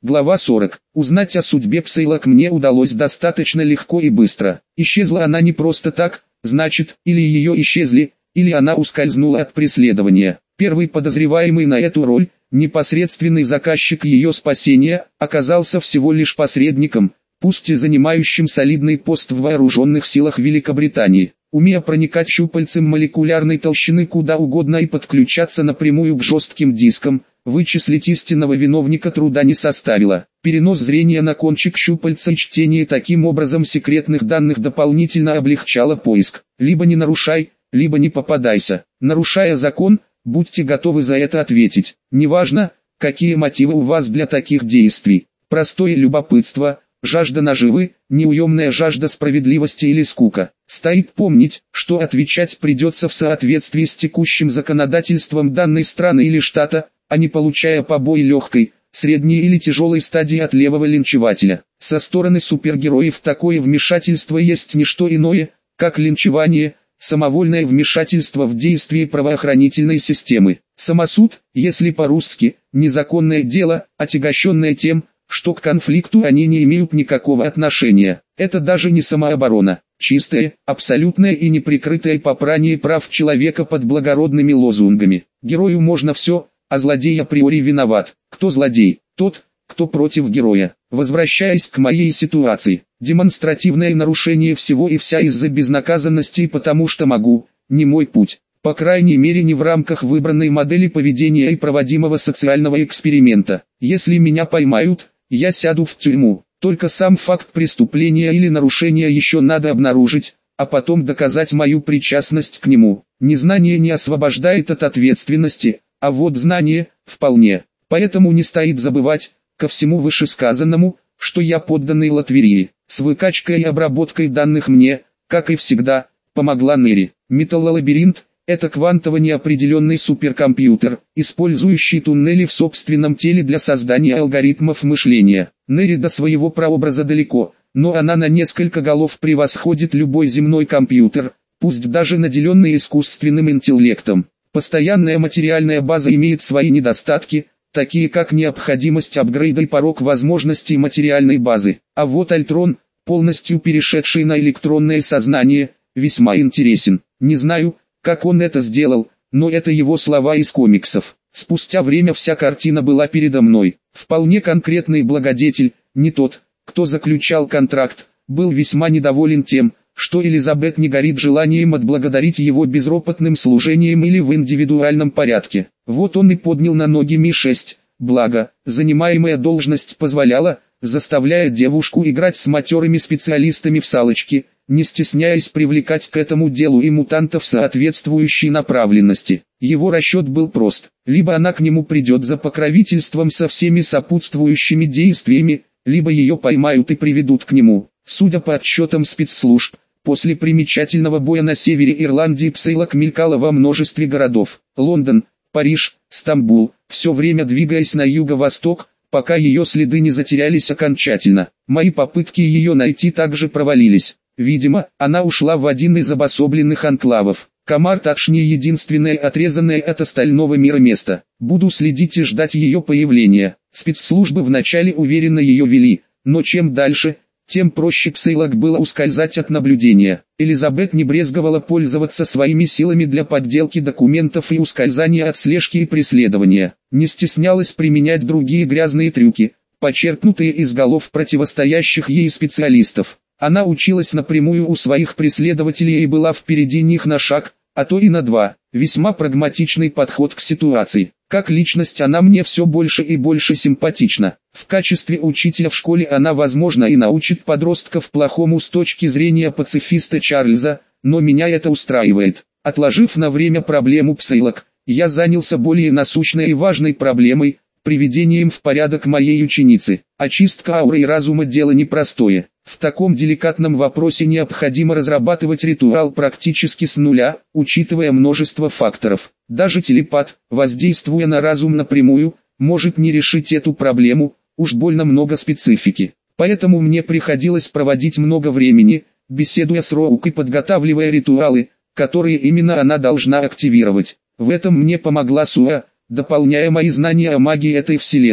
Глава 40. Узнать о судьбе Псейлок мне удалось достаточно легко и быстро. Исчезла она не просто так, значит, или ее исчезли, или она ускользнула от преследования. Первый подозреваемый на эту роль, непосредственный заказчик ее спасения, оказался всего лишь посредником, пусть и занимающим солидный пост в вооруженных силах Великобритании. Умея проникать щупальцем молекулярной толщины куда угодно и подключаться напрямую к жестким дискам, вычислить истинного виновника труда не составило. Перенос зрения на кончик щупальца и чтение таким образом секретных данных дополнительно облегчало поиск. Либо не нарушай, либо не попадайся. Нарушая закон, будьте готовы за это ответить. Неважно, какие мотивы у вас для таких действий. Простое любопытство, жажда наживы, неуемная жажда справедливости или скука. Стоит помнить, что отвечать придется в соответствии с текущим законодательством данной страны или штата, а не получая побои легкой, средней или тяжелой стадии от левого линчевателя. Со стороны супергероев такое вмешательство есть не что иное, как линчевание, самовольное вмешательство в действия правоохранительной системы. Самосуд, если по-русски, незаконное дело, отягощенное тем, что к конфликту они не имеют никакого отношения. Это даже не самооборона, чистое, абсолютное и неприкрытое попрание прав человека под благородными лозунгами. Герою можно все, а злодей априори виноват. Кто злодей? Тот, кто против героя. Возвращаясь к моей ситуации, демонстративное нарушение всего и вся из-за безнаказанности и потому что могу, не мой путь. По крайней мере не в рамках выбранной модели поведения и проводимого социального эксперимента. Если меня поймают, я сяду в тюрьму. Только сам факт преступления или нарушения еще надо обнаружить, а потом доказать мою причастность к нему. Незнание не освобождает от ответственности, а вот знание – вполне. Поэтому не стоит забывать, ко всему вышесказанному, что я подданный Латверии. С выкачкой и обработкой данных мне, как и всегда, помогла Нери. Металлолабиринт – это квантово неопределенный суперкомпьютер, использующий туннели в собственном теле для создания алгоритмов мышления. Нери до своего прообраза далеко, но она на несколько голов превосходит любой земной компьютер, пусть даже наделенный искусственным интеллектом. Постоянная материальная база имеет свои недостатки, такие как необходимость апгрейда и порог возможностей материальной базы. А вот Альтрон, полностью перешедший на электронное сознание, весьма интересен. Не знаю, как он это сделал, но это его слова из комиксов. Спустя время вся картина была передо мной. Вполне конкретный благодетель, не тот, кто заключал контракт, был весьма недоволен тем, что Элизабет не горит желанием отблагодарить его безропотным служением или в индивидуальном порядке. Вот он и поднял на ноги Ми-6, благо, занимаемая должность позволяла, заставляя девушку играть с матерыми специалистами в салочки, не стесняясь привлекать к этому делу и мутантов соответствующей направленности. Его расчет был прост: либо она к нему придет за покровительством со всеми сопутствующими действиями, либо ее поймают и приведут к нему. Судя по отчетам спецслужб, после примечательного боя на севере Ирландии Псейлок мелькала во множестве городов: Лондон, Париж, Стамбул, все время двигаясь на юго-восток, пока ее следы не затерялись окончательно. Мои попытки ее найти также провалились. Видимо, она ушла в один из обособленных анклавов. Камар-Тадж не единственное отрезанное от остального мира место. Буду следить и ждать ее появления. Спецслужбы вначале уверенно ее вели, но чем дальше, тем проще Псейлок было ускользать от наблюдения. Элизабет не брезговала пользоваться своими силами для подделки документов и ускользания от слежки и преследования. Не стеснялась применять другие грязные трюки, почерпнутые из голов противостоящих ей специалистов. Она училась напрямую у своих преследователей и была впереди них на шаг, а то и на два. Весьма прагматичный подход к ситуации. Как личность она мне все больше и больше симпатична. В качестве учителя в школе она, возможно, и научит подростков плохому с точки зрения пацифиста Чарльза, но меня это устраивает. Отложив на время проблему Псейлок, я занялся более насущной и важной проблемой – приведением в порядок моей ученицы. Очистка ауры и разума – дело непростое. В таком деликатном вопросе необходимо разрабатывать ритуал практически с нуля, учитывая множество факторов. Даже телепат, воздействуя на разум напрямую, может не решить эту проблему, уж больно много специфики. Поэтому мне приходилось проводить много времени, беседуя с Роук и подготавливая ритуалы, которые именно она должна активировать. В этом мне помогла Суа, дополняя мои знания о магии этой вселенной.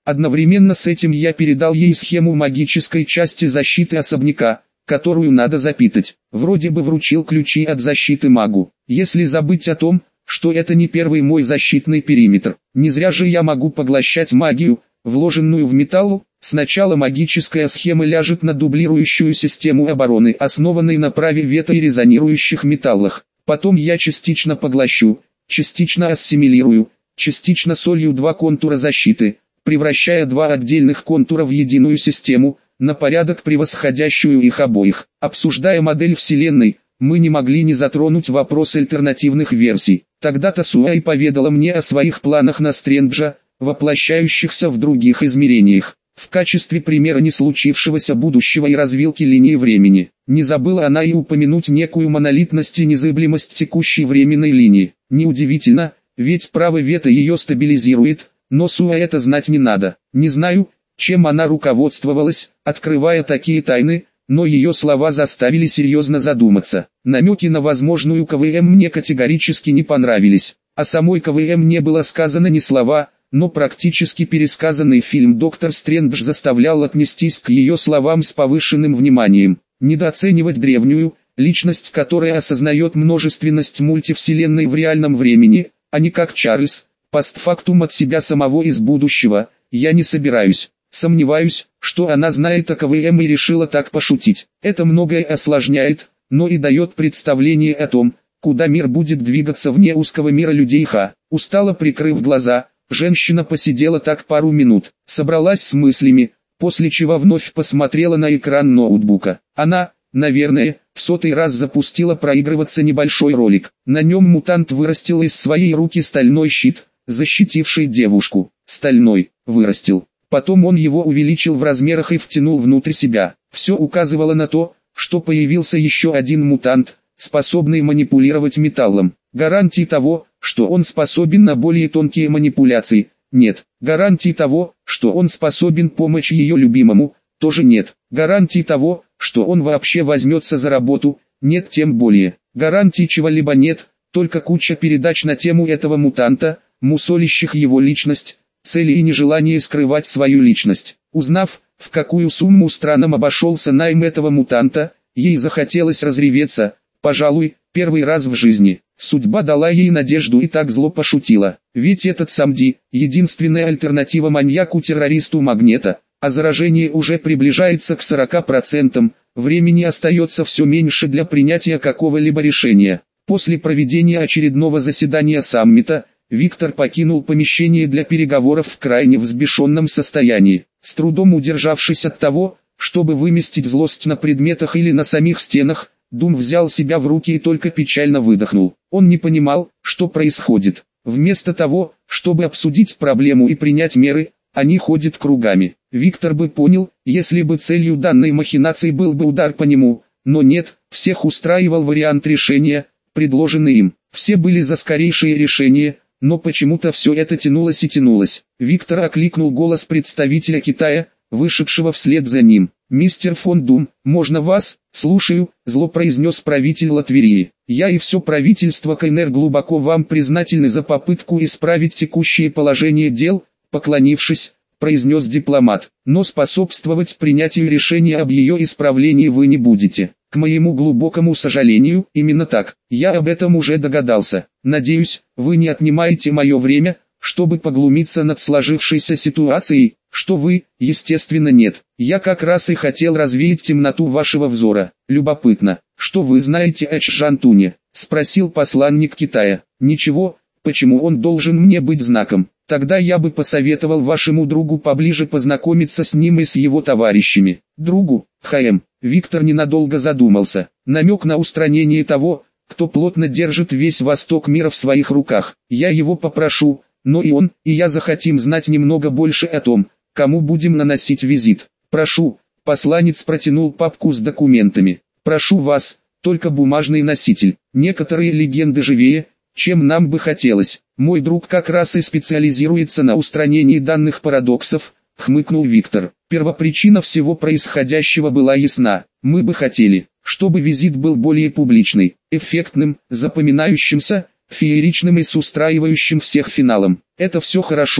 Одновременно с этим я передал ей схему магической части защиты особняка, которую надо запитать. Вроде бы вручил ключи от защиты магу. Если забыть о том, что это не первый мой защитный периметр. Не зря же я могу поглощать магию, вложенную в металл. Сначала магическая схема ляжет на дублирующую систему обороны, основанной на праве вето и резонирующих металлах. Потом я частично поглощу, частично ассимилирую, частично солью два контура защиты, превращая два отдельных контура в единую систему, на порядок превосходящую их обоих. Обсуждая модель Вселенной, мы не могли не затронуть вопрос альтернативных версий. Тогда-то Суай поведала мне о своих планах на Стрэнджа, воплощающихся в других измерениях. В качестве примера не случившегося будущего и развилки линии времени. Не забыла она и упомянуть некую монолитность и незыблемость текущей временной линии. Неудивительно, ведь право вето ее стабилизирует, но Суа это знать не надо. Не знаю, чем она руководствовалась, открывая такие тайны, но ее слова заставили серьезно задуматься. Намеки на возможную КВМ мне категорически не понравились. О самой КВМ не было сказано ни слова, но практически пересказанный фильм «Доктор Стрэндж» заставлял отнестись к ее словам с повышенным вниманием. Недооценивать древнюю, личность, которая осознает множественность мультивселенной в реальном времени, а не как Чарльз, постфактум от себя самого из будущего, я не собираюсь. Сомневаюсь, что она знает о КВМ и решила так пошутить. Это многое осложняет, но и дает представление о том, куда мир будет двигаться вне узкого мира людей. Устало прикрыв глаза, женщина посидела так пару минут, собралась с мыслями, после чего вновь посмотрела на экран ноутбука. Она, наверное, в 100-й раз запустила проигрываться небольшой ролик. На нем мутант вырастил из своей руки стальной щит, защитивший девушку. Стальной, вырастил. Потом он его увеличил в размерах и втянул внутрь себя. Все указывало на то, что появился еще один мутант, способный манипулировать металлом. Гарантии того, что он способен на более тонкие манипуляции, нет. Гарантии того, что он способен помочь ее любимому, тоже нет. Гарантии того, что он вообще возьмется за работу, нет тем более. Гарантий чего-либо нет, только куча передач на тему этого мутанта, мусолящих его личность, цели и нежелание скрывать свою личность. Узнав, в какую сумму странам обошелся найм этого мутанта, ей захотелось разреветься, пожалуй, первый раз в жизни. Судьба дала ей надежду и так зло пошутила. Ведь этот Самди – единственная альтернатива маньяку-террористу Магнета, а заражение уже приближается к 40%, времени остается все меньше для принятия какого-либо решения. После проведения очередного заседания саммита, Виктор покинул помещение для переговоров в крайне взбешенном состоянии, с трудом удержавшись от того, чтобы выместить злость на предметах или на самих стенах. Дум взял себя в руки и только печально выдохнул. Он не понимал, что происходит. Вместо того, чтобы обсудить проблему и принять меры, они ходят кругами. Виктор бы понял, если бы целью данной махинации был бы удар по нему, но нет, всех устраивал вариант решения, предложенный им. Все были за скорейшее решение, но почему-то все это тянулось и тянулось. Виктор окликнул голос представителя Китая, вышедшего вслед за ним. «Мистер фон Дум, можно вас?» «Слушаю», — зло произнес правитель Латверии. «Я и все правительство КНР глубоко вам признательны за попытку исправить текущее положение дел», — поклонившись, произнес дипломат. «Но способствовать принятию решения об ее исправлении вы не будете. К моему глубокому сожалению, именно так. Я об этом уже догадался. Надеюсь, вы не отнимаете мое время, чтобы поглумиться над сложившейся ситуацией, что вы, естественно, нет. Я как раз и хотел развеять темноту вашего взора. Любопытно, что вы знаете о Чжантуне?» — спросил посланник Китая. «Ничего, почему он должен мне быть знаком? Тогда я бы посоветовал вашему другу поближе познакомиться с ним и с его товарищами». «Другу, ХМ». Виктор ненадолго задумался. Намек на устранение того, кто плотно держит весь восток мира в своих руках. «Я его попрошу, но и он, и я захотим знать немного больше о том, кому будем наносить визит. Прошу». Посланец протянул папку с документами. «Прошу вас, только бумажный носитель. Некоторые легенды живее, чем нам бы хотелось. Мой друг как раз и специализируется на устранении данных парадоксов», — хмыкнул Виктор. Первопричина всего происходящего была ясна. Мы бы хотели, чтобы визит был более публичный, эффектным, запоминающимся, фееричным и с устраивающим всех финалом. Это все хорошо,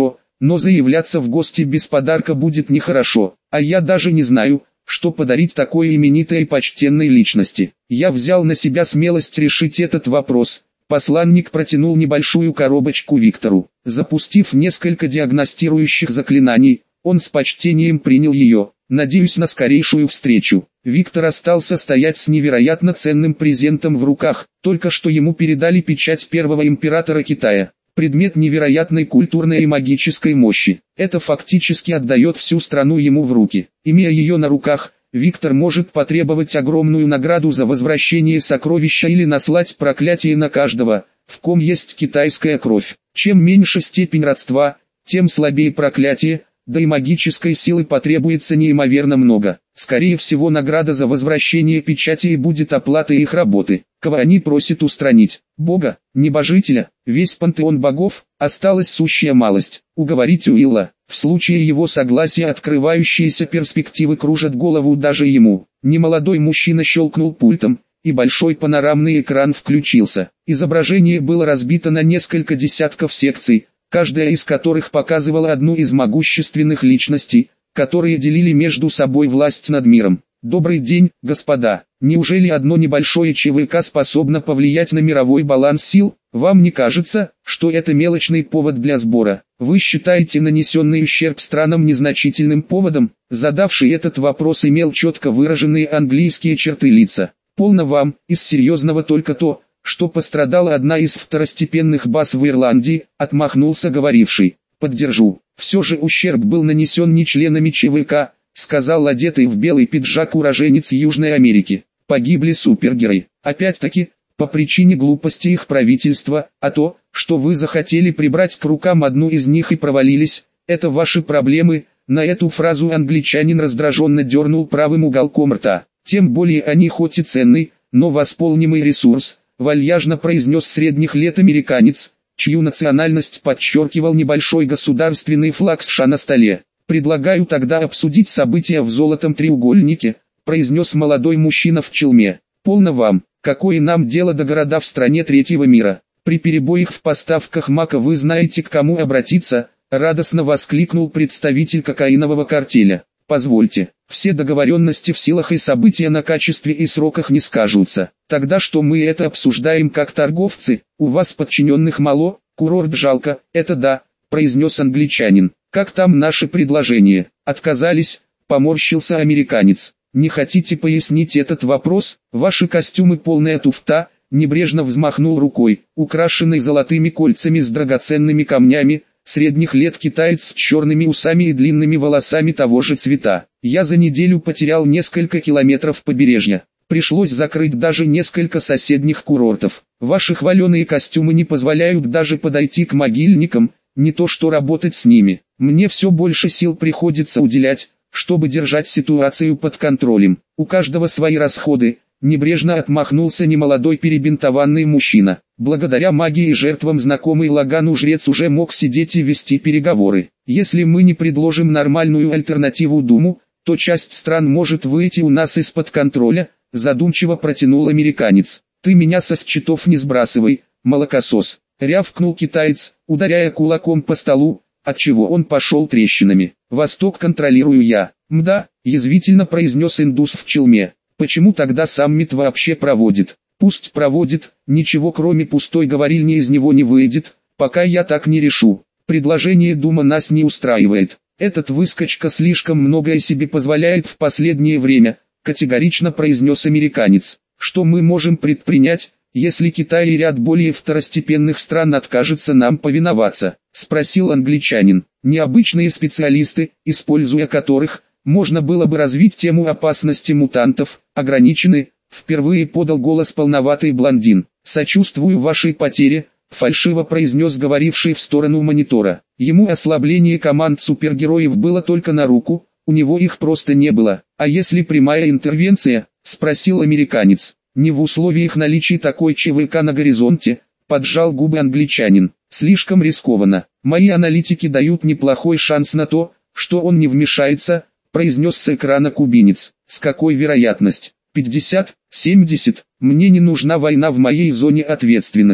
но заявляться в гости без подарка будет нехорошо, а я даже не знаю, что подарить такой именитой и почтенной личности. Я взял на себя смелость решить этот вопрос. Посланник протянул небольшую коробочку Виктору. Запустив несколько диагностирующих заклинаний, он с почтением принял ее. «Надеюсь на скорейшую встречу». Виктор остался стоять с невероятно ценным презентом в руках. Только что ему передали печать первого императора Китая. Предмет невероятной культурной и магической мощи. Это фактически отдает всю страну ему в руки. Имея ее на руках, Виктор может потребовать огромную награду за возвращение сокровища или наслать проклятие на каждого, в ком есть китайская кровь. Чем меньше степень родства, тем слабее проклятие, да и магической силы потребуется неимоверно много. Скорее всего, награда за возвращение печатей будет оплатой их работы. Кого они просят устранить? Бога, небожителя, весь пантеон богов, осталась сущая малость. Уговорить Уилла. В случае его согласия открывающиеся перспективы кружат голову даже ему. Немолодой мужчина щелкнул пультом, и большой панорамный экран включился. Изображение было разбито на несколько десятков секций, каждая из которых показывала одну из могущественных личностей, которые делили между собой власть над миром. Добрый день, господа. Неужели одно небольшое ЧВК способно повлиять на мировой баланс сил? Вам не кажется, что это мелочный повод для сбора? Вы считаете нанесенный ущерб странам незначительным поводом? Задавший этот вопрос имел четко выраженные английские черты лица. Полно вам, из серьезного только то, что пострадала одна из второстепенных баз в Ирландии, отмахнулся говоривший. Поддержу. Все же ущерб был нанесен не членами ЧВК, сказал одетый в белый пиджак уроженец Южной Америки. Погибли супергерои. Опять-таки, по причине глупости их правительства, а то, что вы захотели прибрать к рукам одну из них и провалились, это ваши проблемы. На эту фразу англичанин раздраженно дернул правым уголком рта. Тем более они хоть и ценный, но восполнимый ресурс, вальяжно произнес средних лет американец, чью национальность подчеркивал небольшой государственный флаг США на столе. «Предлагаю тогда обсудить события в золотом треугольнике», произнес молодой мужчина в челме. «Полно вам, какое нам дело до города в стране третьего мира? При перебоях в поставках мака вы знаете, к кому обратиться», радостно воскликнул представитель кокаинового картеля. «Позвольте, все договоренности в силах и события на качестве и сроках не скажутся. Тогда что мы это обсуждаем как торговцы? У вас подчиненных мало, курорт жалко, это да», произнес англичанин. «Как там наши предложения? Отказались?» Поморщился американец. «Не хотите пояснить этот вопрос? Ваши костюмы полная туфта», небрежно взмахнул рукой, украшенный золотыми кольцами с драгоценными камнями, средних лет китаец с черными усами и длинными волосами того же цвета. «Я за неделю потерял несколько километров побережья. Пришлось закрыть даже несколько соседних курортов. Ваши хваленые костюмы не позволяют даже подойти к могильникам, не то что работать с ними. Мне все больше сил приходится уделять, чтобы держать ситуацию под контролем. У каждого свои расходы», небрежно отмахнулся немолодой перебинтованный мужчина. Благодаря магии и жертвам знакомый Лагану жрец уже мог сидеть и вести переговоры. «Если мы не предложим нормальную альтернативу Думу, то часть стран может выйти у нас из-под контроля», задумчиво протянул американец. «Ты меня со счетов не сбрасывай, молокосос», рявкнул китаец, ударяя кулаком по столу, отчего он пошел трещинами. «Восток контролирую я». «Мда», язвительно произнес индус в челме. «Почему тогда саммит вообще проводит?» «Пусть проводит, ничего кроме пустой говорильни из него не выйдет, пока я так не решу. Предложение Дума нас не устраивает. Этот выскочка слишком многое себе позволяет в последнее время», категорично произнес американец. «Что мы можем предпринять, если Китай и ряд более второстепенных стран откажутся нам повиноваться?» спросил англичанин. «Необычные специалисты, используя которых, можно было бы развить тему опасности мутантов, ограничены», впервые подал голос полноватый блондин. «Сочувствую вашей потере», фальшиво произнес говоривший в сторону монитора. Ему ослабление команд супергероев было только на руку, у него их просто не было. «А если прямая интервенция?» спросил американец. «Не в условиях наличия такой ЧВК на горизонте», поджал губы англичанин. «Слишком рискованно. Мои аналитики дают неплохой шанс на то, что он не вмешается», произнес с экрана кубинец. «С какой вероятностью? 50, 70, мне не нужна война в моей зоне ответственности.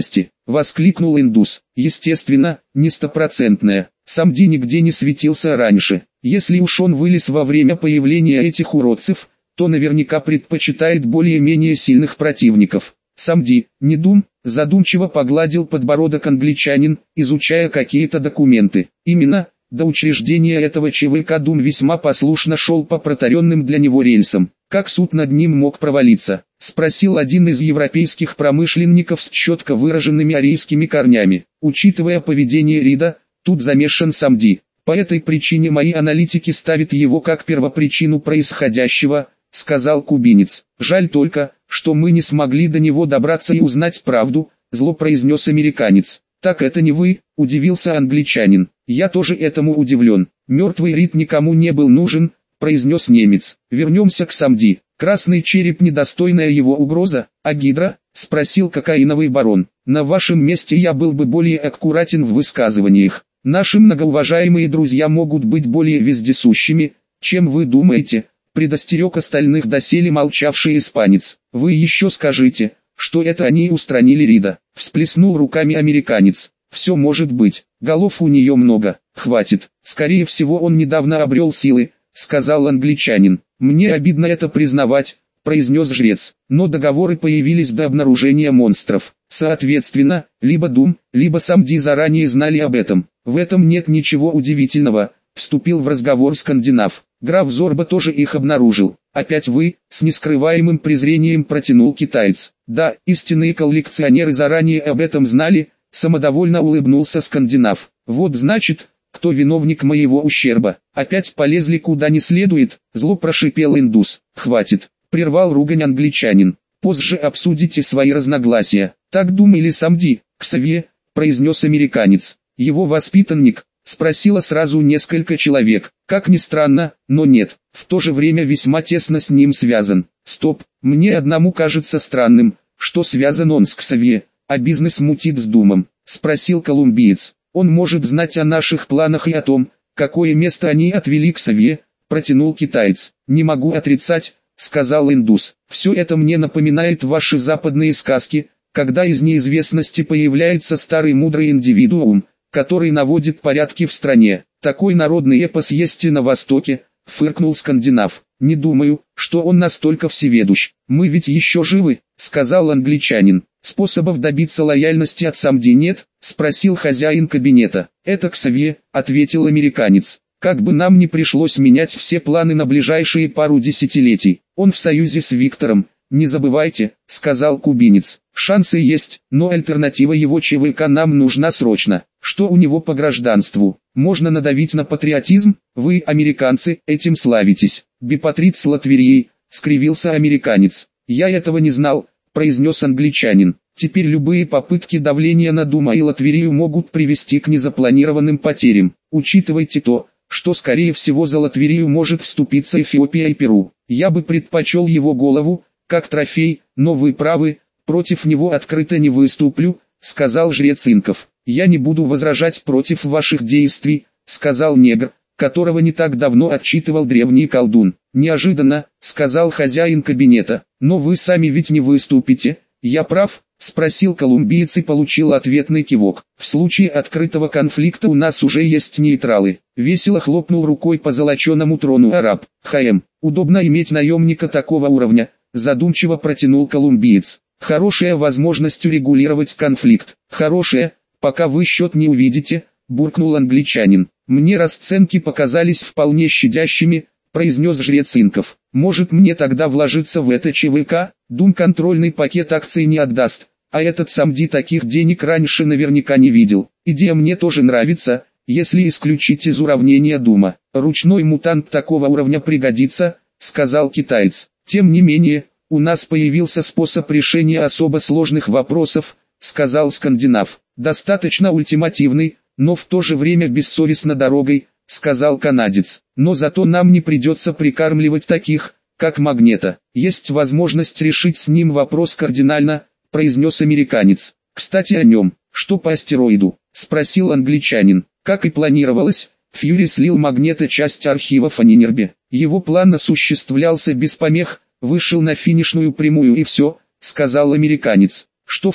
воскликнул индус. Естественно, не стопроцентная. Самди нигде не светился раньше. Если уж он вылез во время появления этих уродцев, то наверняка предпочитает более-менее сильных противников. Самди, не дум, задумчиво погладил подбородок англичанин, изучая какие-то документы. Именно, до учреждения этого ЧВК Дум весьма послушно шел по протаренным для него рельсам. Как суд над ним мог провалиться? Спросил один из европейских промышленников с четко выраженными арийскими корнями. Учитывая поведение Рида, тут замешан Самди. По этой причине мои аналитики ставят его как первопричину происходящего, сказал кубинец. Жаль только, что мы не смогли до него добраться и узнать правду, зло произнес американец. Так это не вы, удивился англичанин. Я тоже этому удивлен. Мертвый Рид никому не был нужен, произнес немец. Вернемся к Самди. Красный череп недостойная его угроза, а Гидра? Спросил кокаиновый барон. На вашем месте я был бы более аккуратен в высказываниях. Наши многоуважаемые друзья могут быть более вездесущими, чем вы думаете, предостерег остальных доселе молчавший испанец. Вы еще скажите, что это они устранили Рида, всплеснул руками американец. Все может быть, голов у нее много, хватит, скорее всего он недавно обрел силы, сказал англичанин. Мне обидно это признавать, произнес жрец, но договоры появились до обнаружения монстров. Соответственно, либо Дум, либо Самди заранее знали об этом. В этом нет ничего удивительного, вступил в разговор скандинав. Граф Зорба тоже их обнаружил. Опять вы, с нескрываемым презрением протянул китаец. Да, истинные коллекционеры заранее об этом знали, самодовольно улыбнулся скандинав. Вот значит, кто виновник моего ущерба. Опять полезли куда не следует, зло прошипел индус. Хватит, прервал ругань англичанин. Позже обсудите свои разногласия. Так думали Самди, Ксавье, произнес американец. Его воспитанник, спросило сразу несколько человек. Как ни странно, но нет, в то же время весьма тесно с ним связан. Стоп, мне одному кажется странным, что связан он с Ксавье, а бизнес мутит с Думом, спросил колумбиец. Он может знать о наших планах и о том, какое место они отвели Ксавье, протянул китаец. Не могу отрицать, сказал индус. Все это мне напоминает ваши западные сказки, когда из неизвестности появляется старый мудрый индивидуум, который наводит порядки в стране. Такой народный эпос есть и на Востоке, фыркнул скандинав. Не думаю, что он настолько всеведущ. Мы ведь еще живы, сказал англичанин. Способов добиться лояльности от Самди нет, спросил хозяин кабинета. Это Ксавье, ответил американец. Как бы нам ни пришлось менять все планы на ближайшие пару десятилетий, он в союзе с Виктором. Не забывайте, сказал кубинец. Шансы есть, но альтернатива его ЧВК нам нужна срочно. Что у него по гражданству? Можно надавить на патриотизм? Вы, американцы, этим славитесь. Бипатрит с Латвией, скривился американец. Я этого не знал, произнес англичанин. Теперь любые попытки давления на Дума и Латвию могут привести к незапланированным потерям. Учитывайте то, что скорее всего за Латвию может вступиться Эфиопия и Перу. Я бы предпочел его голову, как трофей, но вы правы, против него открыто не выступлю, сказал жрец инков. Я не буду возражать против ваших действий, сказал негр, которого не так давно отчитывал древний колдун. Неожиданно, сказал хозяин кабинета, но вы сами ведь не выступите, я прав, спросил колумбиец и получил ответный кивок. В случае открытого конфликта у нас уже есть нейтралы. Весело хлопнул рукой по золоченому трону араб. Удобно иметь наемника такого уровня, задумчиво протянул колумбиец. Хорошая возможность урегулировать конфликт. Хорошая, пока вы счет не увидите, буркнул англичанин. Мне расценки показались вполне щадящими, произнес жрец инков. Может мне тогда вложиться в это ЧВК? Дум контрольный пакет акций не отдаст, а этот Самди таких денег раньше наверняка не видел. Идея мне тоже нравится, если исключить из уравнения Дума. Ручной мутант такого уровня пригодится, сказал китаец. Тем не менее, у нас появился способ решения особо сложных вопросов, сказал скандинав. Достаточно ультимативный, но в то же время бессовестно дорогой, сказал канадец. Но зато нам не придется прикармливать таких, как Магнета. Есть возможность решить с ним вопрос кардинально, произнес американец. Кстати о нем, что по астероиду, спросил англичанин. Как и планировалось, Фьюри слил Магнета часть архивов о Нинербе. Его план осуществлялся без помех, вышел на финишную прямую и все, сказал американец. Что все?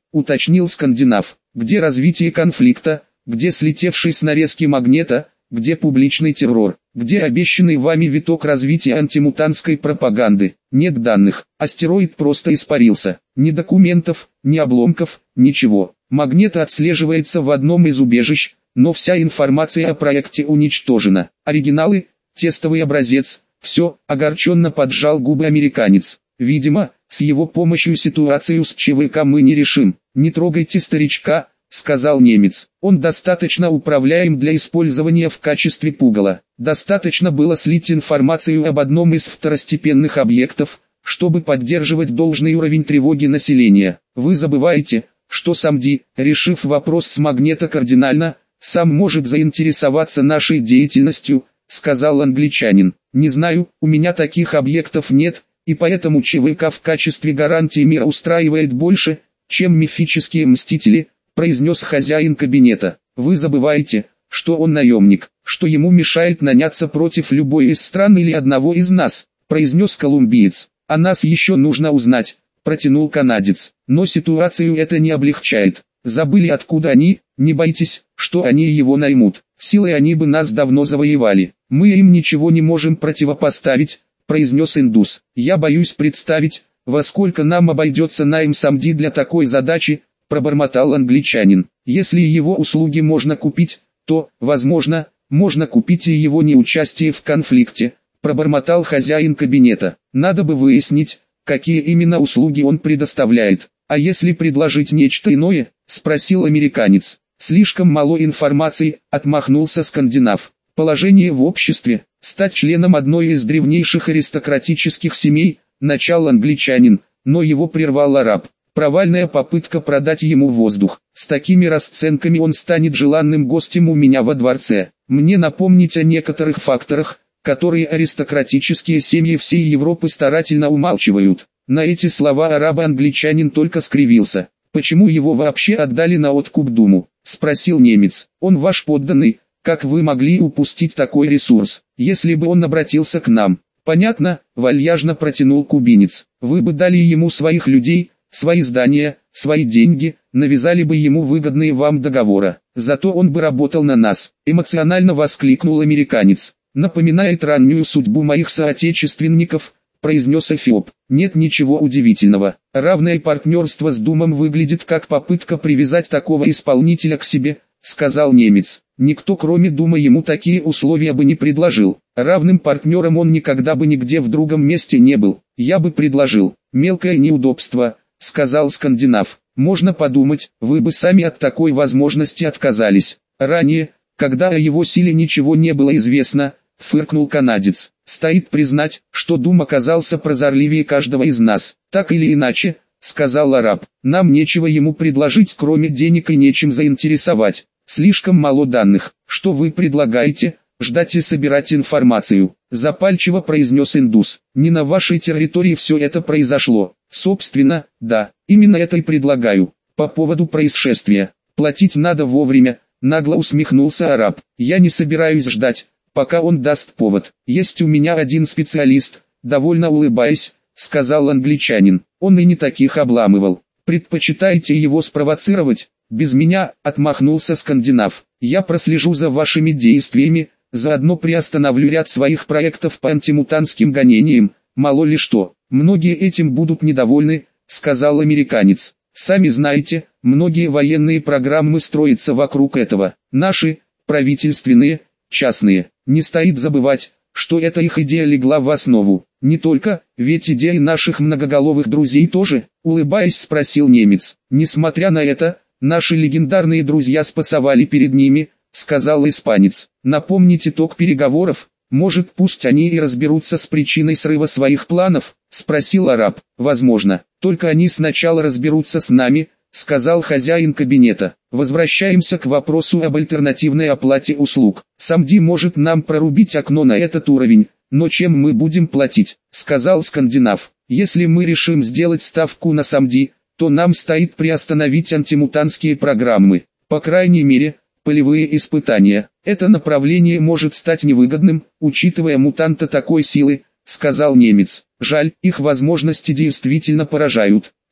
уточнил скандинав. Где развитие конфликта, где слетевший с нарезки магнета, где публичный террор, где обещанный вами виток развития антимутантской пропаганды? Нет данных, астероид просто испарился. Ни документов, ни обломков, ничего. Магнет отслеживается в одном из убежищ, но вся информация о проекте уничтожена. Оригиналы, тестовый образец, все, огорченно поджал губы американец. Видимо, с его помощью ситуацию с ЧВК мы не решим. Не трогайте старичка, сказал немец. Он достаточно управляем для использования в качестве пугала. Достаточно было слить информацию об одном из второстепенных объектов, чтобы поддерживать должный уровень тревоги населения. Вы забываете, что Самди, решив вопрос с магнета кардинально, сам может заинтересоваться нашей деятельностью, сказал англичанин. Не знаю, у меня таких объектов нет, и поэтому ЧВК в качестве гарантии мира устраивает больше, чем мифические мстители, произнес хозяин кабинета. Вы забываете, что он наемник, что ему мешает наняться против любой из стран или одного из нас, произнес колумбиец. А нас еще нужно узнать, протянул канадец. Но ситуацию это не облегчает. Забыли откуда они? Не бойтесь, что они его наймут. Силой они бы нас давно завоевали. Мы им ничего не можем противопоставить, произнес индус. Я боюсь представить, во сколько нам обойдется найм Самди для такой задачи, пробормотал англичанин. Если его услуги можно купить, то, возможно, можно купить и его неучастие в конфликте, пробормотал хозяин кабинета. Надо бы выяснить, какие именно услуги он предоставляет. А если предложить нечто иное, спросил американец. Слишком мало информации, отмахнулся скандинав. Положение в обществе, стать членом одной из древнейших аристократических семей, начал англичанин, но его прервал араб. Провальная попытка продать ему воздух. С такими расценками он станет желанным гостем у меня во дворце. Мне напомнить о некоторых факторах, которые аристократические семьи всей Европы старательно умалчивают. На эти слова араба-англичанин только скривился. «Почему его вообще отдали на откуп Думу?» – спросил немец. «Он ваш подданный, как вы могли упустить такой ресурс, если бы он обратился к нам?» «Понятно», – вальяжно протянул кубинец. «Вы бы дали ему своих людей, свои здания, свои деньги, навязали бы ему выгодные вам договора. Зато он бы работал на нас», – эмоционально воскликнул американец. «Напоминает раннюю судьбу моих соотечественников», – произнес эфиоп. «Нет ничего удивительного. Равное партнерство с Думом выглядит как попытка привязать такого исполнителя к себе», – сказал немец. «Никто кроме Дума ему такие условия бы не предложил. Равным партнером он никогда бы нигде в другом месте не был. Я бы предложил. Мелкое неудобство», – сказал скандинав. «Можно подумать, вы бы сами от такой возможности отказались. Ранее, когда о его силе ничего не было известно», – фыркнул канадец. «Стоит признать, что Дум оказался прозорливее каждого из нас. Так или иначе», — сказал араб, — «нам нечего ему предложить, кроме денег, и нечем заинтересовать. Слишком мало данных. Что вы предлагаете? Ждать и собирать информацию», — запальчиво произнес индус. «Не на вашей территории все это произошло». «Собственно, да, именно это и предлагаю. По поводу происшествия. Платить надо вовремя», — нагло усмехнулся араб. «Я не собираюсь ждать, пока он даст повод. Есть у меня один специалист», — довольно улыбаясь, сказал англичанин. «Он и не таких обламывал. Предпочитаете его спровоцировать?» «Без меня», — отмахнулся скандинав. «Я прослежу за вашими действиями, заодно приостановлю ряд своих проектов по антимутантским гонениям, мало ли что. Многие этим будут недовольны», — сказал американец. «Сами знаете, многие военные программы строятся вокруг этого. Наши, правительственные, частные. Не стоит забывать, что эта их идея легла в основу. Не только, ведь идеи наших многоголовых друзей тоже», — улыбаясь, спросил немец. «Несмотря на это, наши легендарные друзья спасовали перед ними», — сказал испанец. «Напомнить итог переговоров? Может, пусть они и разберутся с причиной срыва своих планов?» — спросил араб. «Возможно, только они сначала разберутся с нами», — сказал хозяин кабинета. «Возвращаемся к вопросу об альтернативной оплате услуг. Самди может нам прорубить окно на этот уровень, но чем мы будем платить?» — сказал скандинав. «Если мы решим сделать ставку на Самди, то нам стоит приостановить антимутантские программы. По крайней мере, полевые испытания. Это направление может стать невыгодным, учитывая мутанта такой силы», — сказал немец. «Жаль, их возможности действительно поражают»,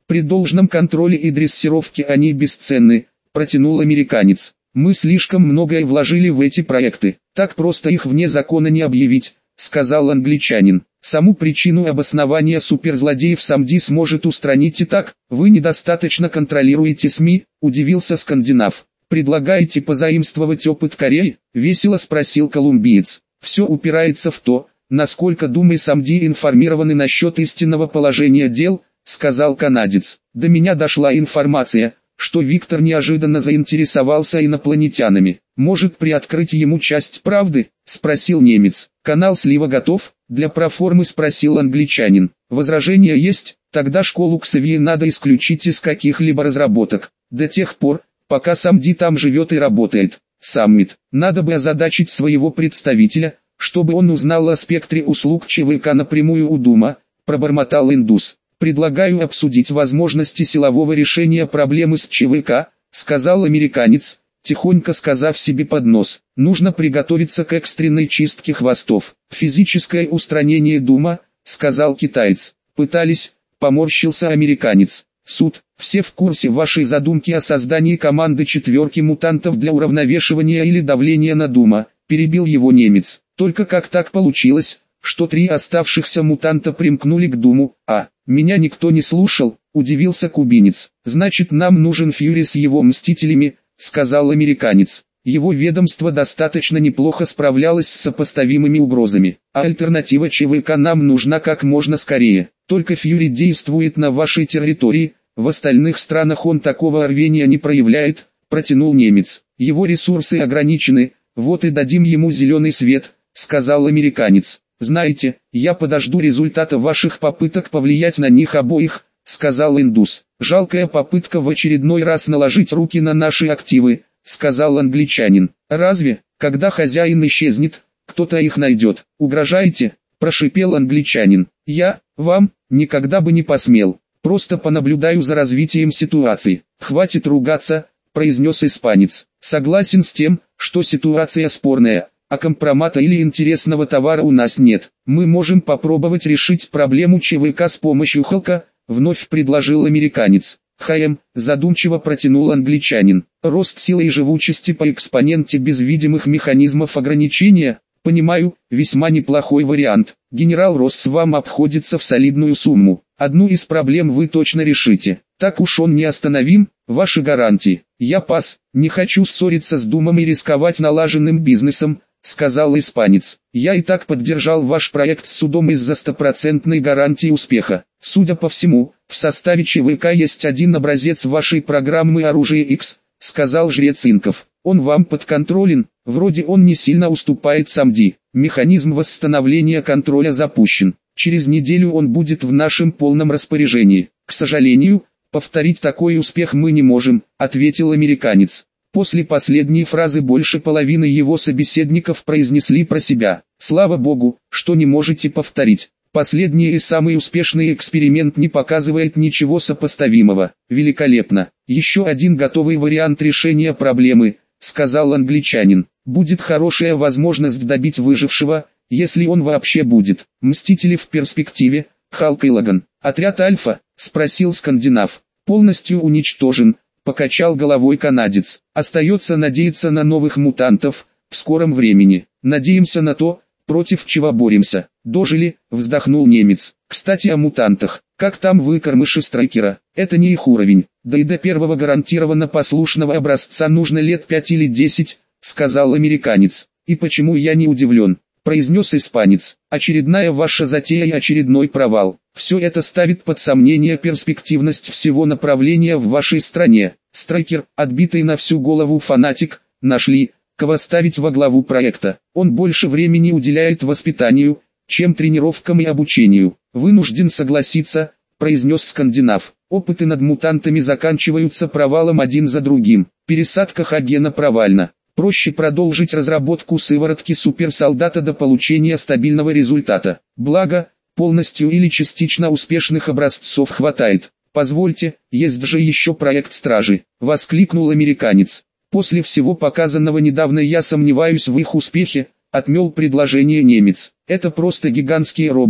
При должном контроле и дрессировке они бесценны, протянул американец. Мы слишком многое вложили в эти проекты, так просто их вне закона не объявить, сказал англичанин. Саму причину обоснования суперзлодеев Самди сможет устранить и так, вы недостаточно контролируете СМИ, удивился скандинав. Предлагаете позаимствовать опыт Кореи? Весело спросил колумбиец. Все упирается в то, насколько Дума и Самди информированы насчет истинного положения дел, сказал канадец. До меня дошла информация, что Виктор неожиданно заинтересовался инопланетянами. Может приоткрыть ему часть правды? Спросил немец. Канал Слива готов? Для проформы спросил англичанин. Возражения есть? Тогда школу Ксавье надо исключить из каких-либо разработок. До тех пор, пока Самди там живет и работает. Саммит. Надо бы озадачить своего представителя, чтобы он узнал о спектре услуг ЧВК напрямую у Дума, пробормотал индус. Предлагаю обсудить возможности силового решения проблемы с ЧВК, сказал американец, тихонько сказав себе под нос. Нужно приготовиться к экстренной чистке хвостов. Физическое устранение Дума, сказал китаец. Пытались, поморщился американец. Суд, все в курсе вашей задумки о создании команды четверки мутантов для уравновешивания или давления на Дума, перебил его немец. Только как так получилось, что 3 оставшихся мутанта примкнули к Думу, меня никто не слушал, удивился кубинец. Значит, нам нужен Фьюри с его мстителями, сказал американец. Его ведомство достаточно неплохо справлялось с сопоставимыми угрозами, а альтернатива ЧВК нам нужна как можно скорее. Только Фьюри действует на вашей территории, в остальных странах он такого рвения не проявляет, протянул немец. Его ресурсы ограничены, вот и дадим ему зеленый свет, сказал американец. Знаете, я подожду результата ваших попыток повлиять на них обоих, сказал индус. Жалкая попытка в очередной раз наложить руки на наши активы, сказал англичанин. Разве, когда хозяин исчезнет, кто-то их найдет? Угрожаете? Прошипел англичанин. Я, вам, никогда бы не посмел. Просто понаблюдаю за развитием ситуации. Хватит ругаться, произнес испанец. Согласен с тем, что ситуация спорная, а компромата или интересного товара у нас нет. Мы можем попробовать решить проблему ЧВК с помощью Халка, вновь предложил американец. Задумчиво протянул англичанин. Рост силы и живучести по экспоненте без видимых механизмов ограничения? Понимаю, весьма неплохой вариант. Генерал Росс вам обходится в солидную сумму. Одну из проблем вы точно решите. Так уж он неостановим, ваши гарантии. Я пас, не хочу ссориться с Думом и рисковать налаженным бизнесом, сказал испанец. Я и так поддержал ваш проект с судом из-за стопроцентной гарантии успеха. Судя по всему, в составе ЧВК есть один образец вашей программы «Оружие X», сказал жрец инков. Он вам подконтролен, вроде он не сильно уступает Самди. Механизм восстановления контроля запущен. Через неделю он будет в нашем полном распоряжении. К сожалению, повторить такой успех мы не можем, ответил американец. После последней фразы больше половины его собеседников произнесли про себя. Слава богу, что не можете повторить. Последний и самый успешный эксперимент не показывает ничего сопоставимого. Великолепно. Еще один готовый вариант решения проблемы, сказал англичанин. Будет хорошая возможность добить выжившего, если он вообще будет. Мстители в перспективе, Халк и Логан. Отряд Альфа, спросил скандинав. Полностью уничтожен, покачал головой канадец. Остается надеяться на новых мутантов, в скором времени. Надеемся на то, против чего боремся. Дожили, вздохнул немец. Кстати о мутантах. Как там выкормыши Страйкера? Это не их уровень. Да и до первого гарантированно послушного образца нужно лет 5 или 10, сказал американец. И почему я не удивлен? Произнес испанец. Очередная ваша затея и очередной провал. Все это ставит под сомнение перспективность всего направления в вашей стране. Страйкер, отбитый на всю голову фанатик, нашли, кого ставить во главу проекта. Он больше времени уделяет воспитанию, чем тренировкам и обучению. Вынужден согласиться, произнес скандинав. Опыты над мутантами заканчиваются провалом один за другим. Пересадка Хагена провальна. Проще продолжить разработку сыворотки суперсолдата до получения стабильного результата. Благо, полностью или частично успешных образцов хватает. Позвольте, есть же еще проект Стражи, воскликнул американец. После всего показанного недавно я сомневаюсь в их успехе, отмел предложение немец. Это просто гигантские роботы,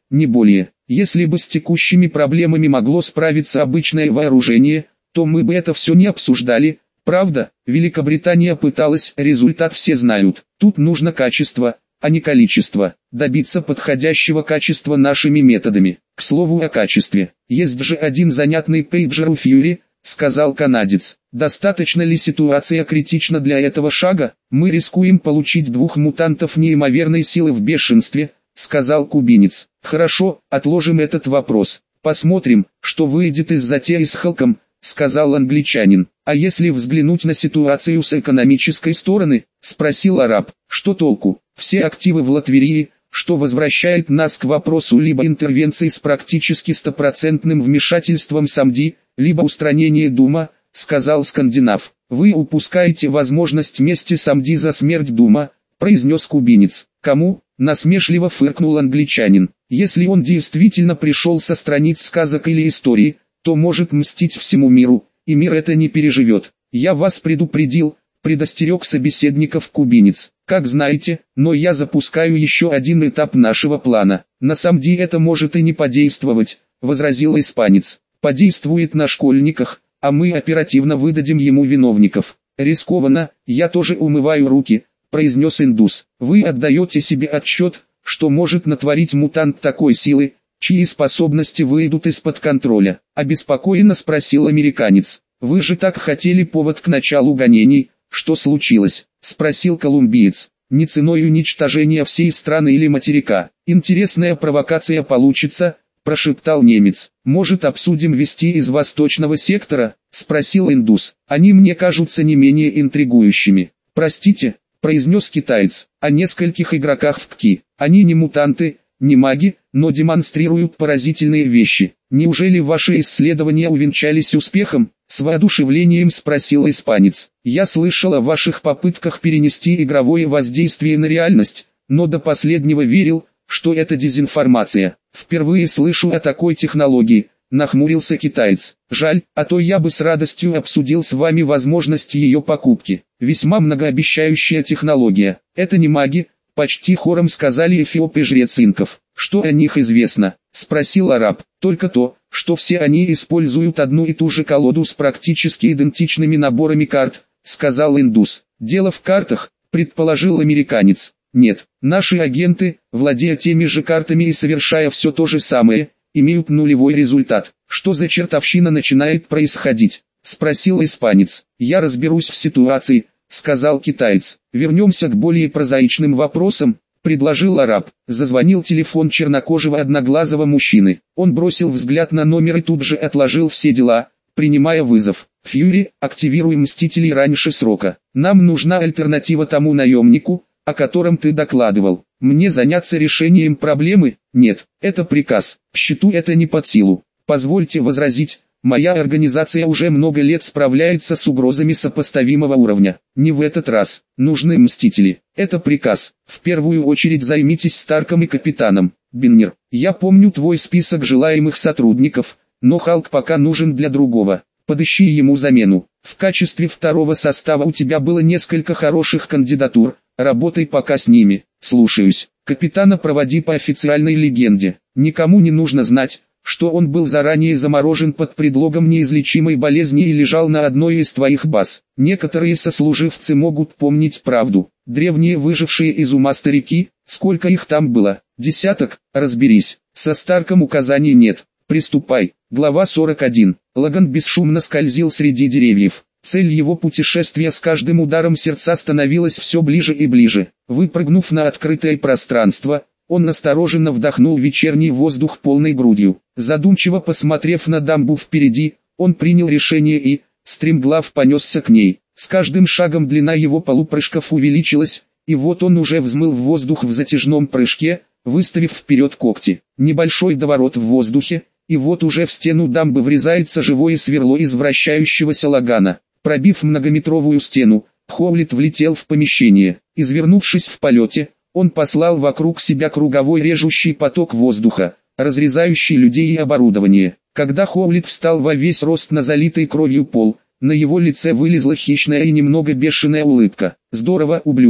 не более. Если бы с текущими проблемами могло справиться обычное вооружение, то мы бы это все не обсуждали. Правда, Великобритания пыталась, результат все знают. Тут нужно качество, а не количество. Добиться подходящего качества нашими методами. К слову о качестве. Есть же один занятный пейджер у Фьюри, сказал канадец. Достаточно ли ситуация критична для этого шага? Мы рискуем получить двух мутантов неимоверной силы в бешенстве, сказал кубинец. Хорошо, отложим этот вопрос. Посмотрим, что выйдет из затеи с Халком, сказал англичанин. А если взглянуть на ситуацию с экономической стороны, спросил араб. Что толку? Все активы в Латвии, что возвращает нас к вопросу либо интервенции с практически стопроцентным вмешательством Самди, либо устранение Дума, сказал скандинав. Вы упускаете возможность мести Самди за смерть Дума, произнес кубинец. Кому? Насмешливо фыркнул англичанин. Если он действительно пришел со страниц сказок или истории, то может мстить всему миру, и мир это не переживет. Я вас предупредил, предостерег собеседников кубинец. Как знаете, но я запускаю еще один этап нашего плана. На Самди это может и не подействовать, возразил испанец. Подействует на школьниках, а мы оперативно выдадим ему виновников. Рискованно, я тоже умываю руки, произнес индус. Вы отдаете себе отчет, что может натворить мутант такой силы, чьи способности выйдут из-под контроля? Обеспокоенно спросил американец. Вы же так хотели повод к началу гонений, что случилось? Спросил колумбиец. Не ценой уничтожения всей страны или материка. Интересная провокация получится, прошептал немец. Может, обсудим вести из восточного сектора? Спросил индус. Они мне кажутся не менее интригующими. Простите, произнес китаец. О нескольких игроках в ККИ. Они не мутанты, не маги, но демонстрируют поразительные вещи. Неужели ваши исследования увенчались успехом? С воодушевлением спросил испанец. Я слышал о ваших попытках перенести игровое воздействие на реальность, но до последнего верил, что это дезинформация. Впервые слышу о такой технологии, нахмурился китаец. Жаль, а то я бы с радостью обсудил с вами возможность ее покупки. Весьма многообещающая технология. Это не маги, почти хором сказали эфиопы жрец инков. Что о них известно? Спросил араб. Только то, что все они используют одну и ту же колоду с практически идентичными наборами карт, сказал индус. Дело в картах, предположил американец. Нет, наши агенты, владея теми же картами и совершая все то же самое, имеют нулевой результат. Что за чертовщина начинает происходить? Спросил испанец. Я разберусь в ситуации, сказал китаец. Вернемся к более прозаичным вопросам, предложил араб. Зазвонил телефон чернокожего одноглазого мужчины. Он бросил взгляд на номер и тут же отложил все дела, принимая вызов. Фьюри, активируй Мстителей раньше срока. Нам нужна альтернатива тому наемнику, о котором ты докладывал. Мне заняться решением проблемы? Нет, это приказ. Счету это не под силу. Позвольте возразить. Моя организация уже много лет справляется с угрозами сопоставимого уровня. Не в этот раз. Нужны мстители. Это приказ. В первую очередь займитесь Старком и Капитаном. Биннер, я помню твой список желаемых сотрудников, но Халк пока нужен для другого. Подыщи ему замену. В качестве второго состава у тебя было несколько хороших кандидатур. Работай пока с ними. Слушаюсь. Капитана проводи по официальной легенде. Никому не нужно знать, что он был заранее заморожен под предлогом неизлечимой болезни и лежал на одной из твоих баз. Некоторые сослуживцы могут помнить правду. Древние выжившие из ума старики, сколько их там было? Десяток? Разберись. Со Старком указаний нет. Приступай. Глава 41. Лаган бесшумно скользил среди деревьев. Цель его путешествия с каждым ударом сердца становилась все ближе и ближе. Выпрыгнув на открытое пространство, он настороженно вдохнул вечерний воздух полной грудью. Задумчиво посмотрев на дамбу впереди, он принял решение и, стремглав, понесся к ней. С каждым шагом длина его полупрыжков увеличилась, и вот он уже взмыл в воздух в затяжном прыжке, выставив вперед когти. Небольшой доворот в воздухе, и вот уже в стену дамбы врезается живое сверло из вращающегося лагана. Пробив многометровую стену, Хоулит влетел в помещение. Извернувшись в полете, он послал вокруг себя круговой режущий поток воздуха, разрезающий людей и оборудование. Когда Хоулит встал во весь рост на залитый кровью пол, на его лице вылезла хищная и немного бешеная улыбка. «Здорово, ублюдки!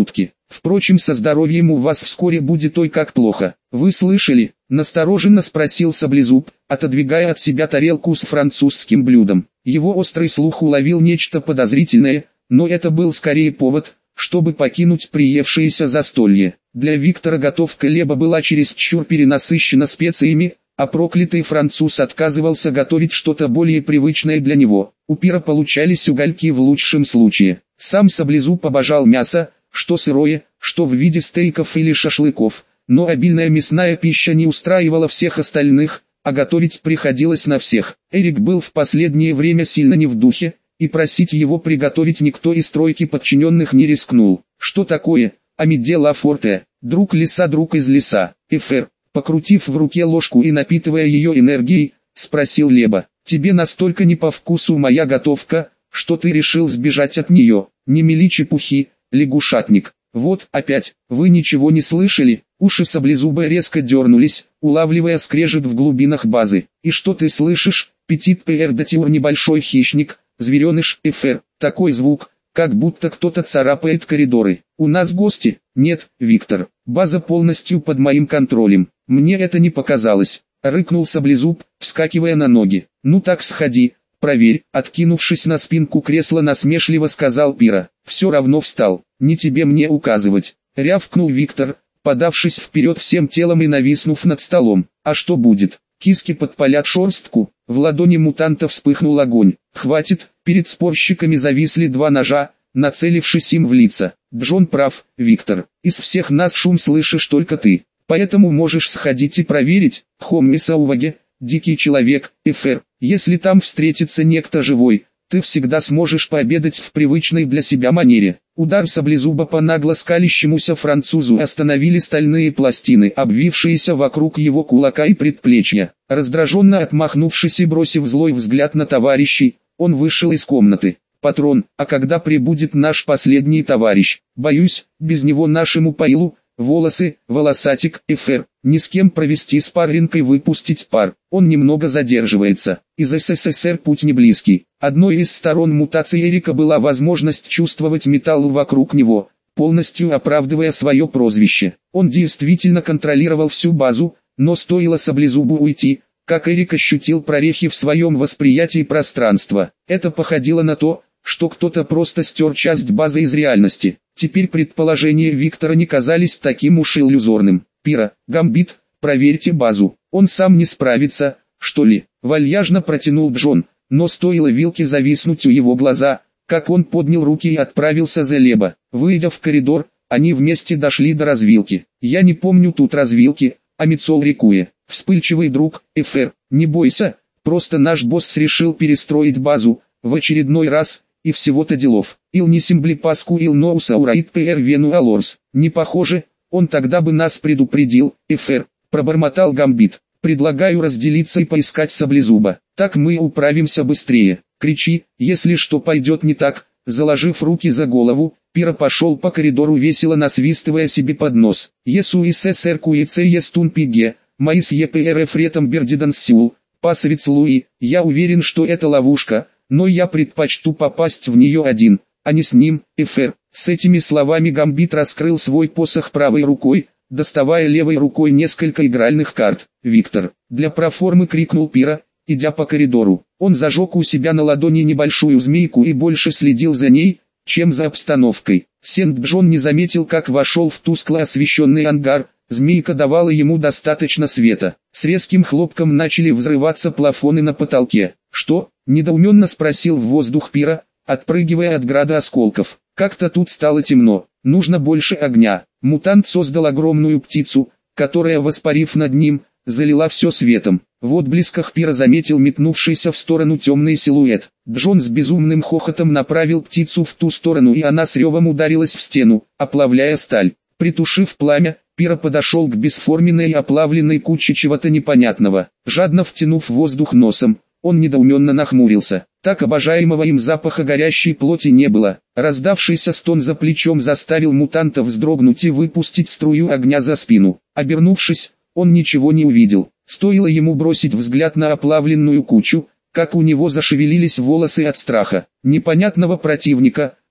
Впрочем, со здоровьем у вас вскоре будет ой как плохо. Вы слышали? Настороженно спросил Саблезуб, отодвигая от себя тарелку с французским блюдом. Его острый слух уловил нечто подозрительное, но это был скорее повод, чтобы покинуть приевшееся застолье. Для Виктора готовка Леба была чересчур перенасыщена специями, а проклятый француз отказывался готовить что-то более привычное для него. У пира получались угольки в лучшем случае. Сам Саблезуб обожал мясо, что сырое, что в виде стейков или шашлыков, но обильная мясная пища не устраивала всех остальных, а готовить приходилось на всех. Эрик был в последнее время сильно не в духе, и просить его приготовить никто из тройки подчиненных не рискнул. Что такое? Амиде ла форте, друг леса, друг из леса. Эфер, покрутив в руке ложку и напитывая ее энергией, спросил Леба. Тебе настолько не по вкусу моя готовка, что ты решил сбежать от нее? Не мели чепухи, лягушатник. Вот, опять, вы ничего не слышали? Уши Саблезуба резко дернулись, улавливая скрежет в глубинах базы. И что ты слышишь? Петит ПР Датиур, небольшой хищник, звереныш, эфер. Такой звук, как будто кто-то царапает коридоры. У нас гости? Нет, Виктор. База полностью под моим контролем. Мне это не показалось. Рыкнул Саблезуб, вскакивая на ноги. Ну так сходи, проверь. Откинувшись на спинку кресла, насмешливо сказал Пира. Все равно встал. Не тебе мне указывать. Рявкнул Виктор, подавшись вперед всем телом и нависнув над столом. А что будет? Киски подпалят шерстку. В ладони мутанта вспыхнул огонь. Хватит, перед спорщиками зависли два ножа, нацелившись им в лица. Джон прав, Виктор. Из всех нас шум слышишь только ты. Поэтому можешь сходить и проверить. Хомми Сауваге, дикий человек, эфер. Если там встретится некто живой, ты всегда сможешь пообедать в привычной для себя манере. Удар Саблезуба по нагло скалящемуся французу остановили стальные пластины, обвившиеся вокруг его кулака и предплечья. Раздраженно отмахнувшись и бросив злой взгляд на товарищей, он вышел из комнаты. «Патрон, а когда прибудет наш последний товарищ? Боюсь, без него нашему Паилу, волосы, волосатик, эфер, ни с кем провести спарринг и выпустить пар. Он немного задерживается. Из СССР путь не близкий». Одной из сторон мутации Эрика была возможность чувствовать металл вокруг него, полностью оправдывая свое прозвище. Он действительно контролировал всю базу, но стоило Саблезубу уйти, как Эрик ощутил прорехи в своем восприятии пространства. Это походило на то, что кто-то просто стер часть базы из реальности. Теперь предположения Виктора не казались таким уж иллюзорным. Пира, Гамбит, проверьте базу. Он сам не справится, что ли? Вальяжно протянул Джон, но стоило вилке зависнуть у его глаза, как он поднял руки и отправился за Леба. Выйдя в коридор, они вместе дошли до развилки. Я не помню тут развилки, Амицол Рикуе. Вспыльчивый друг, эфер, не бойся, просто наш босс решил перестроить базу, в очередной раз, и всего-то делов. Ил не симбли паску ил ноуса ураит пр вену алорс. Не похоже, он тогда бы нас предупредил, эфер, пробормотал Гамбит. Предлагаю разделиться и поискать Саблезуба. Так мы управимся быстрее. Кричи, если что пойдет не так. Заложив руки за голову, Пира пошел по коридору, весело насвистывая себе под нос. Есу и СССР куице естун пиге, маис епр фретом бердиданс сиул, пасовец Луи. Я уверен, что это ловушка, но я предпочту попасть в нее один, а не с ним, эфер. С этими словами Гамбит раскрыл свой посох правой рукой, доставая левой рукой несколько игральных карт. «Виктор!» Для проформы крикнул Пира, идя по коридору. Он зажег у себя на ладони небольшую змейку и больше следил за ней, чем за обстановкой. Сент-Джон не заметил, как вошел в тускло освещенный ангар. Змейка давала ему достаточно света. С резким хлопком начали взрываться плафоны на потолке. «Что?» – недоуменно спросил в воздух Пира, отпрыгивая от града осколков. «Как-то тут стало темно. Нужно больше огня». Мутант создал огромную птицу, которая, воспарив над ним, залила все светом. В отблесках Пира заметил метнувшийся в сторону темный силуэт. Джон с безумным хохотом направил птицу в ту сторону, и она с ревом ударилась в стену, оплавляя сталь. Притушив пламя, Пира подошел к бесформенной и оплавленной куче чего-то непонятного. Жадно втянув воздух носом, он недоуменно нахмурился. Так обожаемого им запаха горящей плоти не было. Раздавшийся стон за плечом заставил мутанта вздрогнуть и выпустить струю огня за спину. Обернувшись, он ничего не увидел. Стоило ему бросить взгляд на оплавленную кучу, как у него зашевелились волосы от страха. Непонятного противника,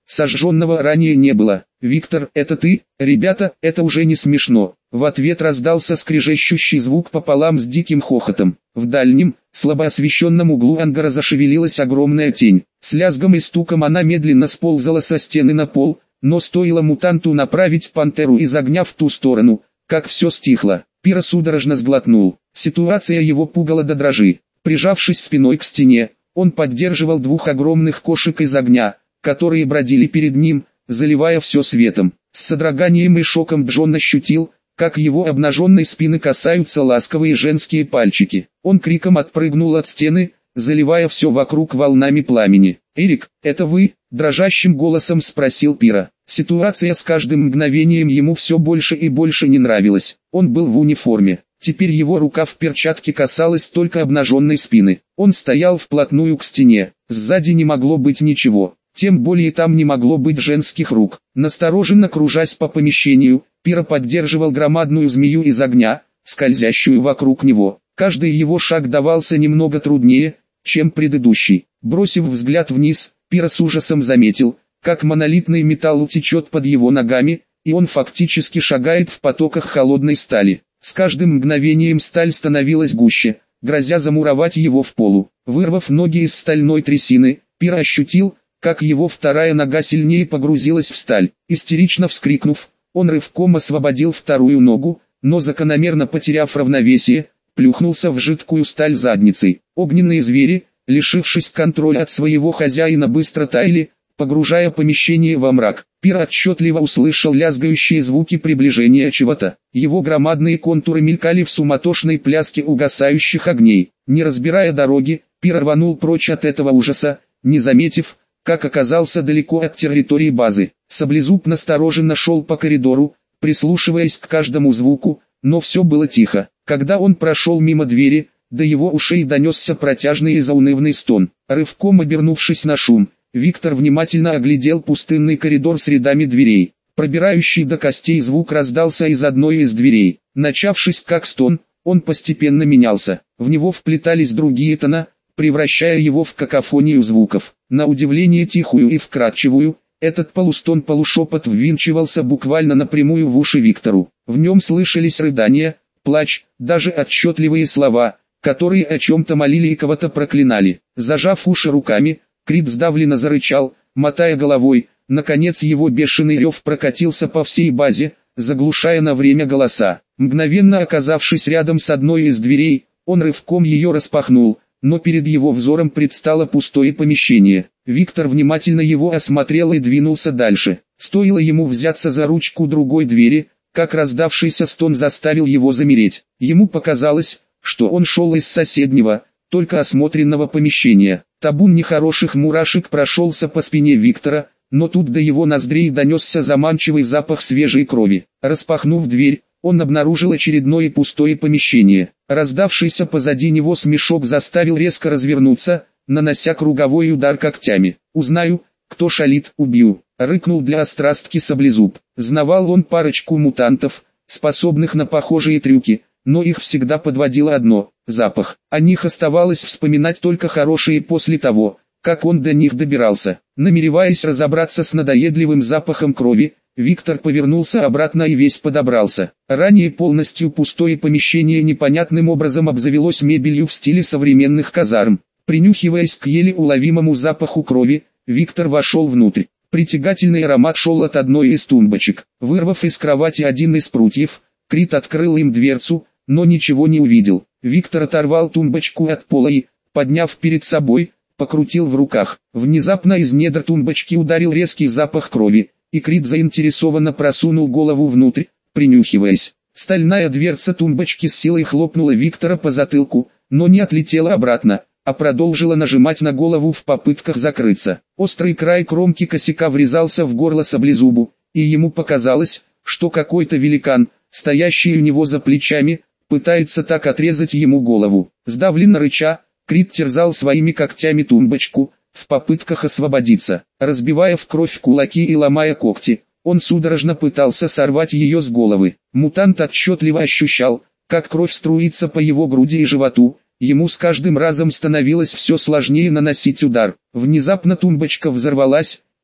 Сожженного ранее не было. «Виктор, это ты? Ребята, это уже не смешно». В ответ раздался скрежещущий звук пополам с диким хохотом. В дальнем, слабо освещенном углу ангара зашевелилась огромная тень. С лязгом и стуком она медленно сползала со стены на пол, но стоило мутанту направить пантеру из огня в ту сторону, как все стихло. Пиро судорожно сглотнул. Ситуация его пугала до дрожи. Прижавшись спиной к стене, он поддерживал двух огромных кошек из огня, которые бродили перед ним, заливая все светом. С содроганием и шоком Джон ощутил, как его обнаженной спины касаются ласковые женские пальчики. Он криком отпрыгнул от стены, заливая все вокруг волнами пламени. «Эрик, это вы?» – дрожащим голосом спросил Пиро. Ситуация с каждым мгновением ему все больше и больше не нравилась. Он был в униформе. Теперь его рука в перчатке касалась только обнаженной спины. Он стоял вплотную к стене. Сзади не могло быть ничего. Тем более там не могло быть женских рук. Настороженно кружась по помещению, Пиро поддерживал громадную змею из огня, скользящую вокруг него. Каждый его шаг давался немного труднее, чем предыдущий. Бросив взгляд вниз, Пиро с ужасом заметил, как монолитный металл течет под его ногами, и он фактически шагает в потоках холодной стали. С каждым мгновением сталь становилась гуще, грозя замуровать его в полу. Вырвав ноги из стальной трясины, Пиро ощутил, как его вторая нога сильнее погрузилась в сталь. Истерично вскрикнув, он рывком освободил вторую ногу, но закономерно потеряв равновесие, плюхнулся в жидкую сталь задницей. Огненные звери, лишившись контроля от своего хозяина, быстро таяли, погружая помещение во мрак. Пиро отчетливо услышал лязгающие звуки приближения чего-то. Его громадные контуры мелькали в суматошной пляске угасающих огней. Не разбирая дороги, Пиро рванул прочь от этого ужаса, не заметив, как оказался далеко от территории базы. Саблезуб настороженно шел по коридору, прислушиваясь к каждому звуку, но все было тихо. Когда он прошел мимо двери, до его ушей донесся протяжный и заунывный стон. Рывком обернувшись на шум, Виктор внимательно оглядел пустынный коридор с рядами дверей. Пробирающий до костей звук раздался из одной из дверей. Начавшись как стон, он постепенно менялся. В него вплетались другие тона, превращая его в какофонию звуков. На удивление тихую и вкрадчивую, этот полустон-полушепот ввинчивался буквально напрямую в уши Виктору. В нем слышались рыдания, плач, даже отчетливые слова, которые о чем-то молили и кого-то проклинали. Зажав уши руками, Крит сдавленно зарычал, мотая головой. Наконец его бешеный рев прокатился по всей базе, заглушая на время голоса. Мгновенно оказавшись рядом с одной из дверей, он рывком ее распахнул, но перед его взором предстало пустое помещение. Виктор внимательно его осмотрел и двинулся дальше. Стоило ему взяться за ручку другой двери, как раздавшийся стон заставил его замереть. Ему показалось, что он шел из соседнего, только осмотренного помещения. Табун нехороших мурашек прошелся по спине Виктора, но тут до его ноздрей донесся заманчивый запах свежей крови. Распахнув дверь, он обнаружил очередное пустое помещение. Раздавшийся позади него смешок заставил резко развернуться, нанося круговой удар когтями. «Узнаю, кто шалит, убью», — рыкнул для острастки Саблезуб. Знавал он парочку мутантов, способных на похожие трюки, но их всегда подводило одно — запах. О них оставалось вспоминать только хорошие после того, как он до них добирался. Намереваясь разобраться с надоедливым запахом крови, Виктор повернулся обратно и весь подобрался. Ранее полностью пустое помещение непонятным образом обзавелось мебелью в стиле современных казарм. Принюхиваясь к еле уловимому запаху крови, Виктор вошел внутрь. Притягательный аромат шел от одной из тумбочек. Вырвав из кровати один из прутьев, Крит открыл им дверцу, но ничего не увидел. Виктор оторвал тумбочку от пола и, подняв перед собой, покрутил в руках. Внезапно из недр тумбочки ударил резкий запах крови, и Крит заинтересованно просунул голову внутрь, принюхиваясь. Стальная дверца тумбочки с силой хлопнула Виктора по затылку, но не отлетела обратно, а продолжила нажимать на голову в попытках закрыться. Острый край кромки косяка врезался в горло Саблезубу, и ему показалось, что какой-то великан, стоящий у него за плечами, пытается так отрезать ему голову. Сдавленно рыча, Крит терзал своими когтями тумбочку, в попытках освободиться. Разбивая в кровь кулаки и ломая когти, он судорожно пытался сорвать ее с головы. Мутант отчетливо ощущал, как кровь струится по его груди и животу. Ему с каждым разом становилось все сложнее наносить удар. Внезапно тумбочка взорвалась,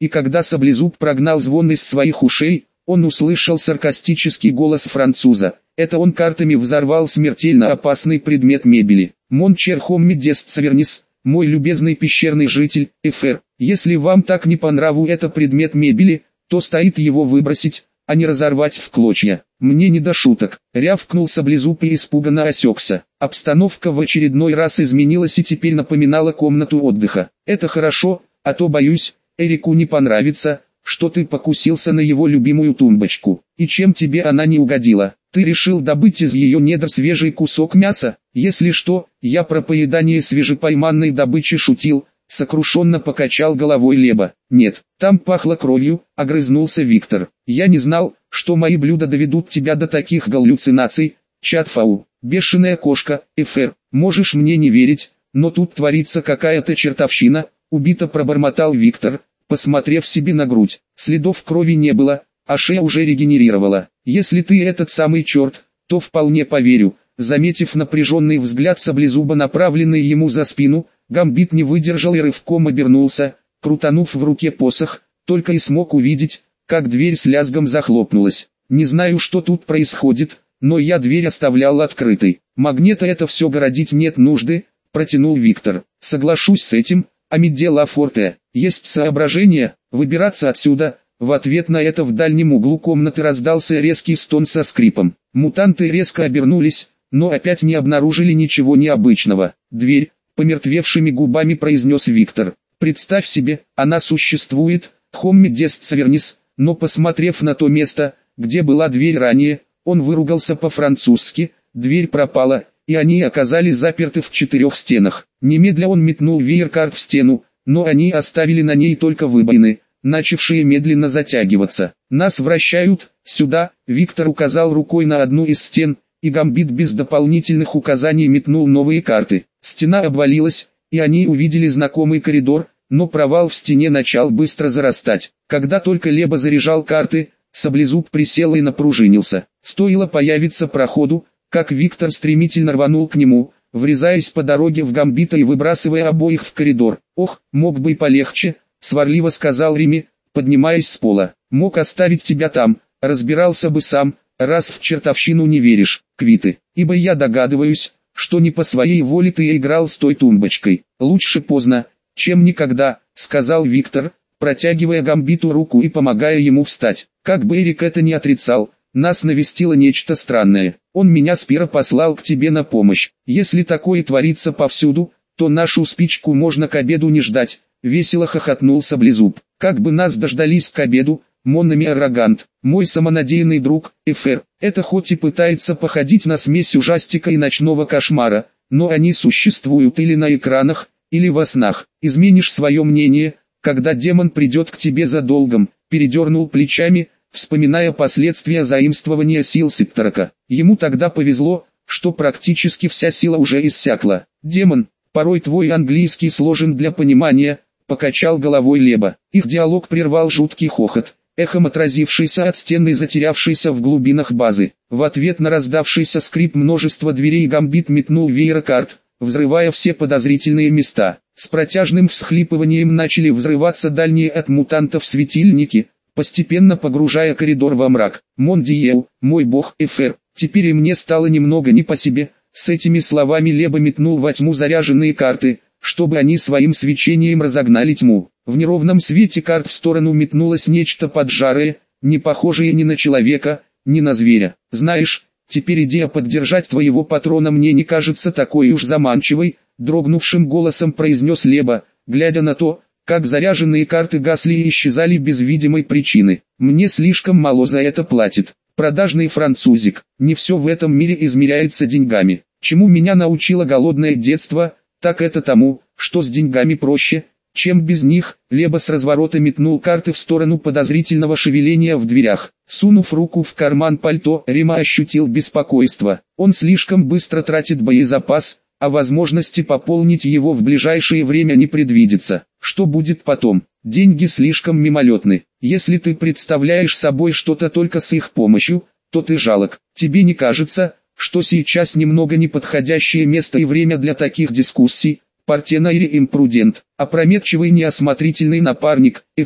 И когда Саблезуб прогнал звон из своих ушей, он услышал саркастический голос француза. Это он картами взорвал смертельно опасный предмет мебели. «Мончер хомми дест савернис, мой любезный пещерный житель, Эфер, если вам так не по нраву это предмет мебели, то стоит его выбросить, а не разорвать в клочья. Мне не до шуток», — рявкнул Саблезуб и испуганно осекся. Обстановка в очередной раз изменилась и теперь напоминала комнату отдыха. «Это хорошо, а то боюсь, Эрику не понравится, что ты покусился на его любимую тумбочку. И чем тебе она не угодила? Ты решил добыть из ее недр свежий кусок мяса? Если что, я про поедание свежепойманной добычи шутил», — сокрушенно покачал головой Леба. «Нет, там пахло кровью», — огрызнулся Виктор. «Я не знал, что мои блюда доведут тебя до таких галлюцинаций, Чатфау, бешеная кошка, Эфер, можешь мне не верить, но тут творится какая-то чертовщина», — убито пробормотал Виктор, посмотрев себе на грудь. Следов крови не было, а шея уже регенерировала. «Если ты этот самый черт, то вполне поверю», — заметив напряженный взгляд Саблезуба, направленный ему за спину, Гамбит не выдержал и рывком обернулся, крутанув в руке посох, только и смог увидеть, как дверь с лязгом захлопнулась. «Не знаю, что тут происходит, но я дверь оставлял открытой. Магнета это все городить нет нужды», — протянул Виктор. «Соглашусь с этим, Амидела Форте. Есть соображение, выбираться отсюда». В ответ на это в дальнем углу комнаты раздался резкий стон со скрипом. Мутанты резко обернулись, но опять не обнаружили ничего необычного. «Дверь», — помертвевшими губами произнес Виктор. «Представь себе, она существует, хомми дест савернис», но посмотрев на то место, где была дверь ранее, он выругался по-французски, дверь пропала, и они оказались заперты в 4 стенах. Немедля он метнул веер карт в стену, но они оставили на ней только выбоины, начавшие медленно затягиваться. «Нас вращают, сюда», — Виктор указал рукой на одну из стен, и Гамбит без дополнительных указаний метнул новые карты. Стена обвалилась, и они увидели знакомый коридор, но провал в стене начал быстро зарастать. Когда только Леба заряжал карты, Саблезуб присел и напружинился. Стоило появиться проходу, как Виктор стремительно рванул к нему, врезаясь по дороге в Гамбита и выбрасывая обоих в коридор. «Ох, мог бы и полегче», — сварливо сказал Реми, поднимаясь с пола. «Мог оставить тебя там, разбирался бы сам, раз в чертовщину не веришь, квиты. Ибо я догадываюсь, что не по своей воле ты играл с той тумбочкой. Лучше поздно, чем никогда», — сказал Виктор, протягивая Гамбиту руку и помогая ему встать. Как бы Эрик это ни отрицал, нас навестило нечто странное. Он меня с пира послал к тебе на помощь. Если такое творится повсюду, то нашу спичку можно к обеду не ждать. Весело хохотнул Саблезуб. «Как бы нас дождались к обеду, Моннами Аррогант, мой самонадеянный друг, Эфер. Это хоть и пытается походить на смесь ужастика и ночного кошмара, но они существуют или на экранах, или во снах. Изменишь свое мнение, когда демон придет к тебе за долгом», — передернул плечами, вспоминая последствия заимствования сил Сипторока. Ему тогда повезло, что практически вся сила уже иссякла. «Демон, порой твой английский сложен для понимания», — покачал головой Леба. Их диалог прервал жуткий хохот, эхом отразившийся от стены и затерявшийся в глубинах базы. В ответ на раздавшийся скрип множества дверей Гамбит метнул веер карт, взрывая все подозрительные места. С протяжным всхлипыванием начали взрываться дальние от мутантов светильники, постепенно погружая коридор во мрак. «Мон Диел, мой бог Эфер, теперь и мне стало немного не по себе». С этими словами Леба метнул во тьму заряженные карты, чтобы они своим свечением разогнали тьму. В неровном свете карт в сторону метнулось нечто поджарое, не похожее ни на человека, ни на зверя. «Знаешь, теперь идея поддержать твоего патрона мне не кажется такой уж заманчивой», — дрогнувшим голосом произнес Леба, глядя на то, как заряженные карты гасли и исчезали без видимой причины. «Мне слишком мало за это платит. Продажный французик. Не все в этом мире измеряется деньгами. Чему меня научило голодное детство, так это тому, что с деньгами проще, чем без них». Леба с разворота метнул карты в сторону подозрительного шевеления в дверях. Сунув руку в карман пальто, Рима ощутил беспокойство. Он слишком быстро тратит боезапас, а возможности пополнить его в ближайшее время не предвидится. Что будет потом? Деньги слишком мимолетны. Если ты представляешь собой что-то только с их помощью, то ты жалок. Тебе не кажется, что сейчас немного неподходящее место и время для таких дискуссий? Партенайри импрудент, опрометчивый неосмотрительный напарник, Эфер,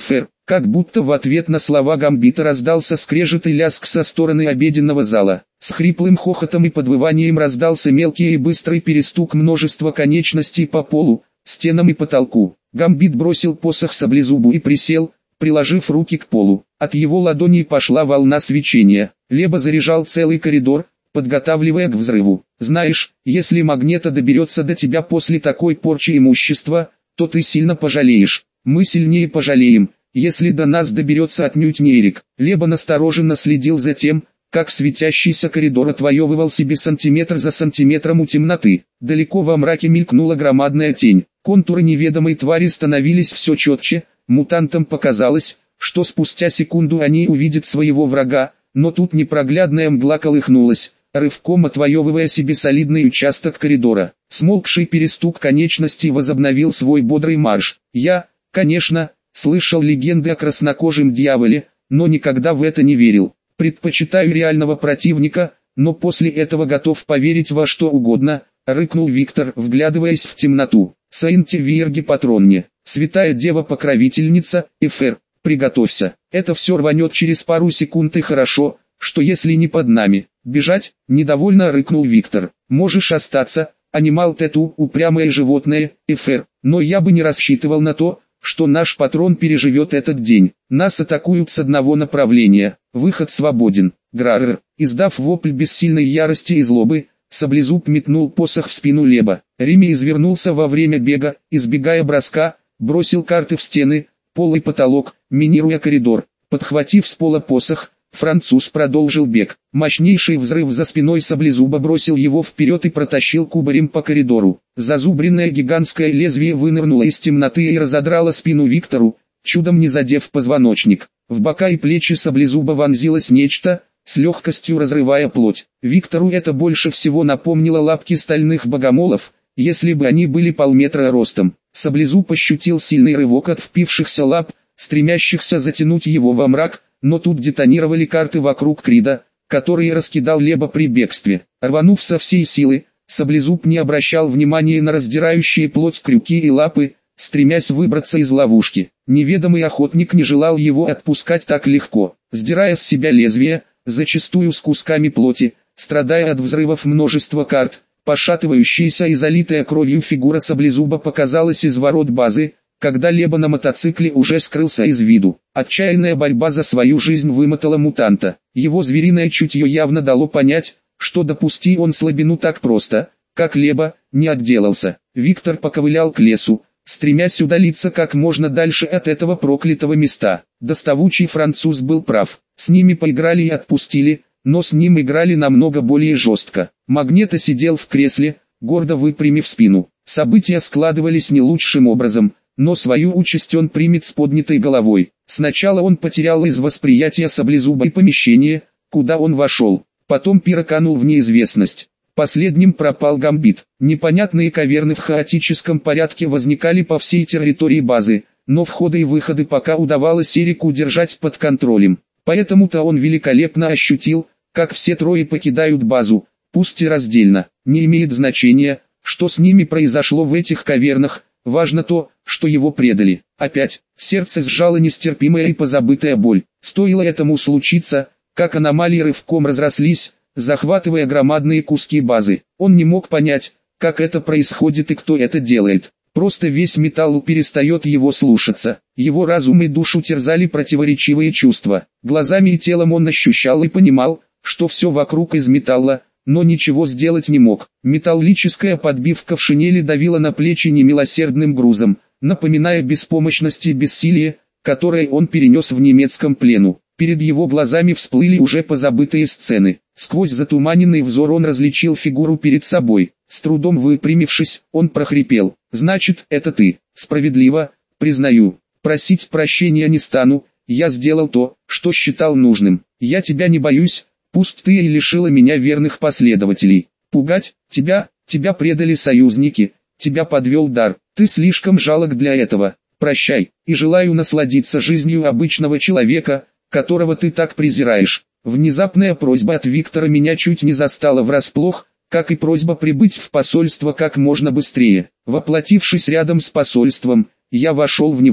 Как будто в ответ на слова Гамбита раздался скрежет и лязг со стороны обеденного зала. С хриплым хохотом и подвыванием раздался мелкий и быстрый перестук множества конечностей по полу, стенам и потолку. Гамбит бросил посох саблезубу и присел, приложив руки к полу. От его ладоней пошла волна свечения. Леба заряжал целый коридор, подготавливая к взрыву. Знаешь, если Магнета доберется до тебя после такой порчи имущества, то ты сильно пожалеешь. Мы сильнее пожалеем, если до нас доберется отнюдь не Эрик. Леба настороженно следил за тем, как светящийся коридор отвоевывал себе сантиметр за сантиметром у темноты. Далеко во мраке мелькнула громадная тень. Контуры неведомой твари становились все четче. Мутантам показалось, что спустя секунду они увидят своего врага, но тут непроглядная мгла колыхнулась, рывком отвоевывая себе солидный участок коридора. Смолкший перестук конечностей возобновил свой бодрый марш. Я, конечно, слышал легенды о краснокожем дьяволе, но никогда в это не верил. Предпочитаю реального противника, но после этого готов поверить во что угодно, рыкнул Виктор, вглядываясь в темноту. Саинти Вирги Патронне, святая дева-покровительница, Эфер, приготовься. Это все рванет через пару секунд и хорошо, что если не под нами. Бежать, недовольно рыкнул Виктор. Можешь остаться, анимал Тету, упрямое животное, Эфер, но я бы не рассчитывал на то, что наш патрон переживет этот день. Нас атакуют с одного направления. Выход свободен. Грарр, издав вопль бессильной ярости и злобы, Саблезуб метнул посох в спину Леба. Реми извернулся во время бега, избегая броска, бросил карты в стены, пол и потолок, минируя коридор. Подхватив с пола посох, француз продолжил бег. Мощнейший взрыв за спиной Саблезуба бросил его вперед и протащил кубарем по коридору. Зазубренное гигантское лезвие вынырнуло из темноты и разодрало спину Виктору, чудом не задев позвоночник. В бока и плечи Саблезуба вонзилось нечто, с легкостью разрывая плоть. Виктору это больше всего напомнило лапки стальных богомолов, если бы они были полметра ростом. Саблезуб ощутил сильный рывок от впившихся лап, стремящихся затянуть его во мрак, но тут детонировали карты вокруг Крида, которые раскидал Леба при бегстве. Рванув со всей силы, Саблезуб не обращал внимания на раздирающие плоть крюки и лапы, стремясь выбраться из ловушки. Неведомый охотник не желал его отпускать так легко, сдирая с себя лезвие, зачастую с кусками плоти, страдая от взрывов множества карт. Пошатывающаяся и залитая кровью фигура Саблезуба показалась из ворот базы, когда Леба на мотоцикле уже скрылся из виду. Отчаянная борьба за свою жизнь вымотала мутанта. Его звериное чутье явно дало понять, что допусти он слабину так просто, как Леба, не отделался. Виктор поковылял к лесу, стремясь удалиться как можно дальше от этого проклятого места. Доставучий француз был прав. С ними поиграли и отпустили, но с ним играли намного более жестко. Магнето сидел в кресле, гордо выпрямив спину. События складывались не лучшим образом, но свою участь он примет с поднятой головой. Сначала он потерял из восприятия Саблезуба и помещение, куда он вошел. Потом пир канул в неизвестность. Последним пропал Гамбит. Непонятные каверны в хаотическом порядке возникали по всей территории базы, но входы и выходы пока удавалось Эрику удержать под контролем. Поэтому-то он великолепно ощутил, как все трое покидают базу, пусть и раздельно. Не имеет значения, что с ними произошло в этих кавернах, важно то, что его предали. Опять, сердце сжало нестерпимая и позабытая боль. Стоило этому случиться, как аномалии рывком разрослись, захватывая громадные куски базы. Он не мог понять, как это происходит и кто это делает. Просто весь металл перестает его слушаться. Его разум и душу терзали противоречивые чувства. Глазами и телом он ощущал и понимал, что все вокруг из металла, но ничего сделать не мог. Металлическая подбивка в шинели давила на плечи немилосердным грузом, напоминая беспомощность и бессилие, которое он перенес в немецком плену. Перед его глазами всплыли уже позабытые сцены. Сквозь затуманенный взор он различил фигуру перед собой. С трудом выпрямившись, он прохрипел: «Значит, это ты. Справедливо, признаю. Просить прощения не стану, я сделал то, что считал нужным. Я тебя не боюсь, пусть ты и лишила меня верных последователей. Пугать тебя предали союзники, тебя подвел дар, ты слишком жалок для этого. Прощай, и желаю насладиться жизнью обычного человека, которого ты так презираешь». Внезапная просьба от Виктора меня чуть не застала врасплох, как и просьба прибыть в посольство как можно быстрее. Воплотившись рядом с посольством, я вошел в него.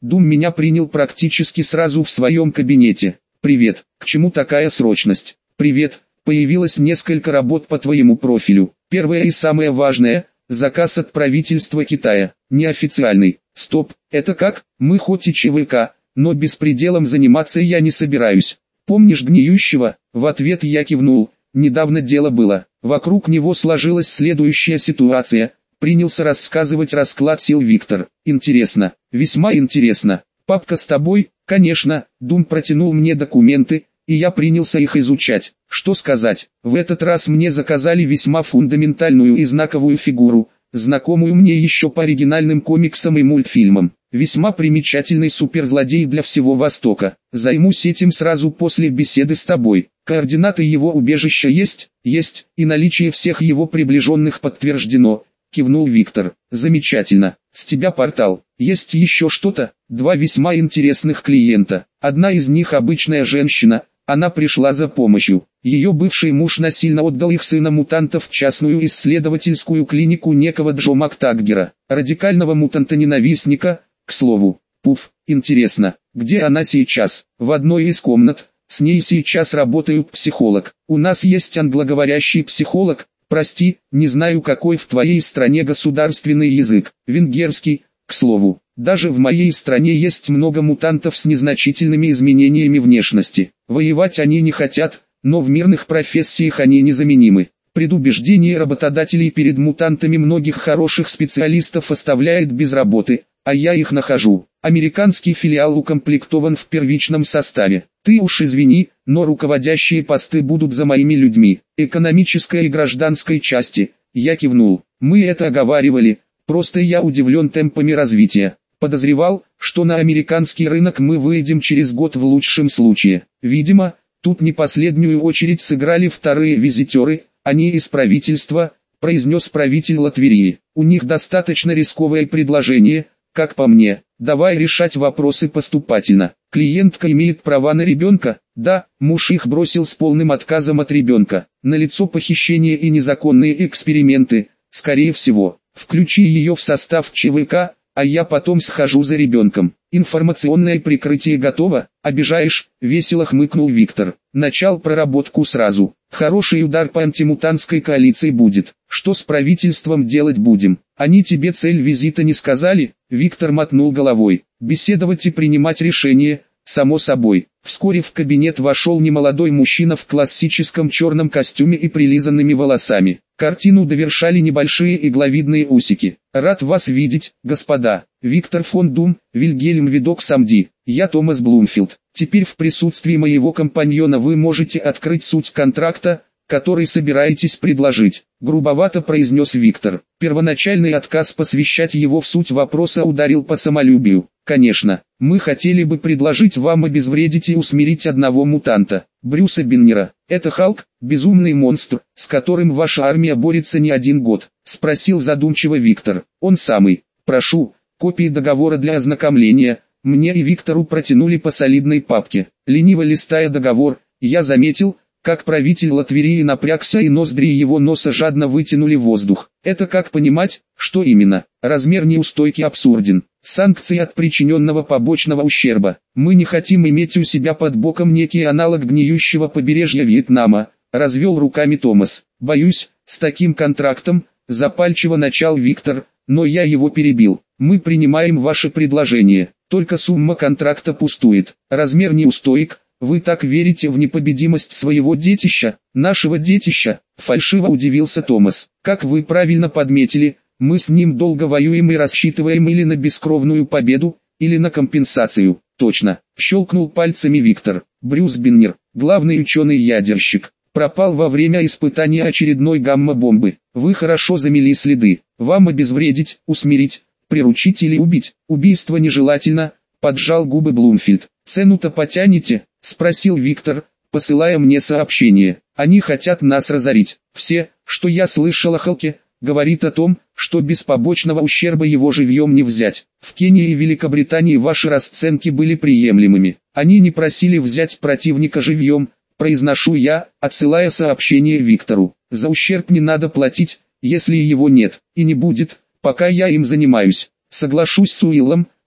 Дум меня принял практически сразу в своем кабинете. «Привет, к чему такая срочность?» «Привет, появилось несколько работ по твоему профилю. Первое и самое важное – заказ от правительства Китая, неофициальный». «Стоп, это как? Мы хоть и ЧВК, но беспределом заниматься я не собираюсь. Помнишь Гниющего?» В ответ я кивнул. Недавно дело было. Вокруг него сложилась следующая ситуация. Принялся рассказывать расклад сил Виктор. «Интересно, весьма интересно. Папка с тобой?» «Конечно». Дум протянул мне документы, и я принялся их изучать. Что сказать, в этот раз мне заказали весьма фундаментальную и знаковую фигуру, знакомую мне еще по оригинальным комиксам и мультфильмам. Весьма примечательный суперзлодей для всего Востока. Займусь этим сразу после беседы с тобой. Координаты его убежища есть? Есть, и наличие всех его приближенных подтверждено. Кивнул Виктор. Замечательно. С тебя портал. Есть еще что-то? Два весьма интересных клиента. Одна из них обычная женщина. Она пришла за помощью. Ее бывший муж насильно отдал их сына-мутантов в частную исследовательскую клинику некого Джо Мактаггера, радикального мутанта-ненавистника, к слову. Пуф, интересно, где она сейчас? В одной из комнат. С ней сейчас работает психолог. У нас есть англоговорящий психолог. Прости, не знаю, какой в твоей стране государственный язык. Венгерский, к слову. Даже в моей стране есть много мутантов с незначительными изменениями внешности. Воевать они не хотят, но в мирных профессиях они незаменимы. Предубеждение работодателей перед мутантами многих хороших специалистов оставляет без работы, а я их нахожу. Американский филиал укомплектован в первичном составе. Ты уж извини, но руководящие посты будут за моими людьми. Экономической и гражданской части. Я кивнул. Мы это оговаривали, просто я удивлен темпами развития. Подозревал, что на американский рынок мы выйдем через год в лучшем случае. Видимо, тут не последнюю очередь сыграли вторые визитеры, они из правительства, произнес правитель Латвии. У них достаточно рисковое предложение, как по мне. Давай решать вопросы поступательно. Клиентка имеет права на ребенка? Да, муж их бросил с полным отказом от ребенка. Налицо похищение и незаконные эксперименты, скорее всего. Включи ее в состав ЧВК, а я потом схожу за ребенком. Информационное прикрытие готово? Обижаешь? Весело хмыкнул Виктор. Начал проработку сразу. Хороший удар по антимутантской коалиции будет. Что с правительством делать будем? Они тебе цель визита не сказали? Виктор мотнул головой. Беседовать и принимать решения, само собой. Вскоре в кабинет вошел немолодой мужчина в классическом черном костюме и прилизанными волосами. Картину довершали небольшие игловидные усики. «Рад вас видеть, господа. Виктор фон Дум, Вильгельм Видок Самди. Я Томас Блумфилд. Теперь в присутствии моего компаньона вы можете открыть суть контракта, который собираетесь предложить», — грубовато произнес Виктор. Первоначальный отказ посвящать его в суть вопроса ударил по самолюбию. «Конечно, мы хотели бы предложить вам обезвредить и усмирить одного мутанта, Брюса Беннера. Это Халк, безумный монстр, с которым ваша армия борется не один год», — спросил задумчиво Виктор. «Он самый. Прошу, копии договора для ознакомления». Мне и Виктору протянули по солидной папке. Лениво листая договор, я заметил, как правитель Латвии напрягся и ноздри его носа жадно вытянули воздух. Это как понимать, что именно? Размер неустойки абсурден. Санкции от причиненного побочного ущерба. Мы не хотим иметь у себя под боком некий аналог гниющего побережья Вьетнама, развел руками Томас. Боюсь, с таким контрактом, запальчиво начал Виктор, но я его перебил. Мы принимаем ваше предложение, только сумма контракта пустует. Размер неустоек. Вы так верите в непобедимость своего детища, нашего детища? Фальшиво удивился Томас. Как вы правильно подметили, мы с ним долго воюем и рассчитываем или на бескровную победу, или на компенсацию. Точно, щелкнул пальцами Виктор. Брюс Беннер, главный ученый-ядерщик, пропал во время испытания очередной гамма-бомбы. Вы хорошо замели следы. Вам обезвредить, усмирить, приручить или убить. Убийство нежелательно, поджал губы Блумфилд. Цену-то потянете? Спросил Виктор, посылая мне сообщение. Они хотят нас разорить. Все, что я слышал о Халке, говорит о том, что без побочного ущерба его живьем не взять. В Кении и Великобритании ваши расценки были приемлемыми. Они не просили взять противника живьем, произношу я, отсылая сообщение Виктору. За ущерб не надо платить, если его нет, и не будет, пока я им занимаюсь. Соглашусь с Уиллом,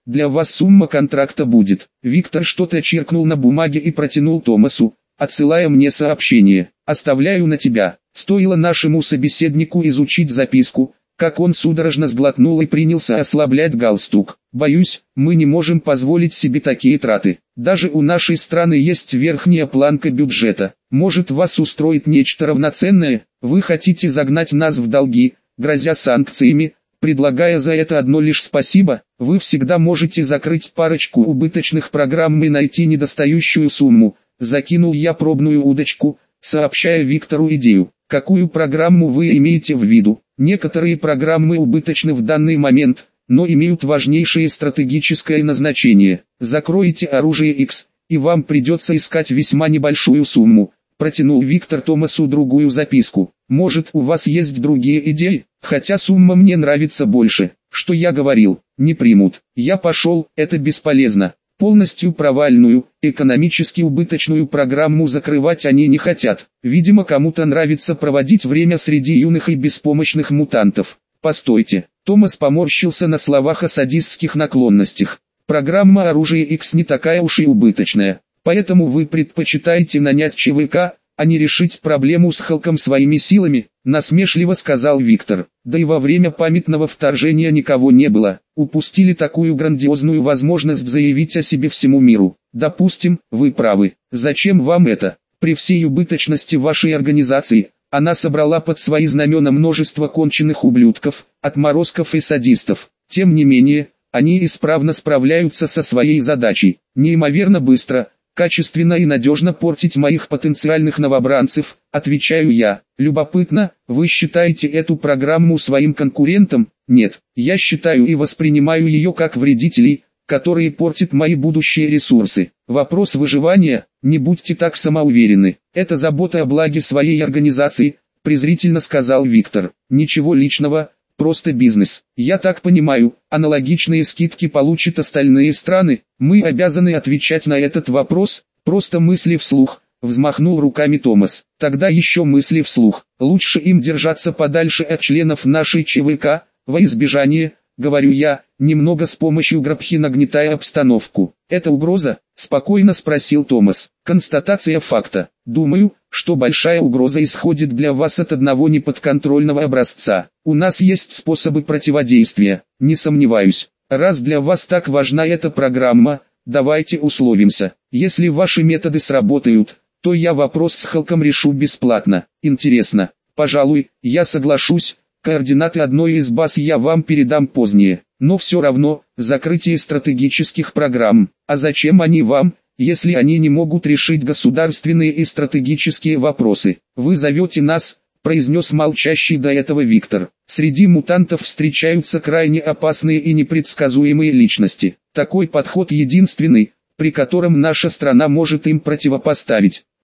Для вас сумма контракта будет. Виктор что-то черкнул на бумаге и протянул Томасу, отсылая мне сообщение. Оставляю на тебя. Стоило нашему собеседнику изучить записку, как он судорожно сглотнул и принялся ослаблять галстук. Боюсь, мы не можем позволить себе такие траты. Даже у нашей страны есть верхняя планка бюджета. Может, вас устроит нечто равноценное? Вы хотите загнать нас в долги, грозя санкциями, предлагая за это одно лишь спасибо? Вы всегда можете закрыть парочку убыточных программ и найти недостающую сумму. Закинул я пробную удочку, сообщая Виктору идею. Какую программу вы имеете в виду? Некоторые программы убыточны в данный момент, но имеют важнейшее стратегическое назначение. Закройте оружие X, и вам придется искать весьма небольшую сумму. Протянул Виктор Томасу другую записку. Может, у вас есть другие идеи? Хотя сумма мне нравится больше. Что я говорил? Не примут. Я пошел, это бесполезно. Полностью провальную, экономически убыточную программу закрывать они не хотят. Видимо, кому-то нравится проводить время среди юных и беспомощных мутантов. Постойте. Томас поморщился на словах о садистских наклонностях. Программа «Оружие X» не такая уж и убыточная. Поэтому вы предпочитаете нанять ЧВК, а не решить проблему с Халком своими силами, насмешливо сказал Виктор. Да и во время памятного вторжения никого не было. Упустили такую грандиозную возможность заявить о себе всему миру. Допустим, вы правы. Зачем вам это? При всей убыточности вашей организации, она собрала под свои знамена множество конченых ублюдков, отморозков и садистов. Тем не менее, они исправно справляются со своей задачей. Неимоверно быстро, качественно и надежно портить моих потенциальных новобранцев, отвечаю я. Любопытно, вы считаете эту программу своим конкурентом? Нет, я считаю и воспринимаю ее как вредителей, которые портят мои будущие ресурсы. Вопрос выживания, не будьте так самоуверены. Это забота о благе своей организации, презрительно сказал Виктор. Ничего личного, просто бизнес. Я так понимаю, аналогичные скидки получат остальные страны. Мы обязаны отвечать на этот вопрос, просто мысли вслух. Взмахнул руками Томас. Тогда еще мысли вслух. Лучше им держаться подальше от членов нашей ЧВК, во избежание, говорю я, немного с помощью грабхи нагнетая обстановку. Это угроза? Спокойно спросил Томас. Констатация факта. Думаю, что большая угроза исходит для вас от одного неподконтрольного образца. У нас есть способы противодействия, не сомневаюсь. Раз для вас так важна эта программа, давайте условимся. Если ваши методы сработают, то я вопрос с Халком решу бесплатно. Интересно. Пожалуй, я соглашусь. Координаты одной из баз я вам передам позднее. Но все равно, закрытие стратегических программ. А зачем они вам, если они не могут решить государственные и стратегические вопросы? Вы зовете нас, произнес молчащий до этого Виктор. Среди мутантов встречаются крайне опасные и непредсказуемые личности. Такой подход единственный, при котором наша страна может им противопоставить.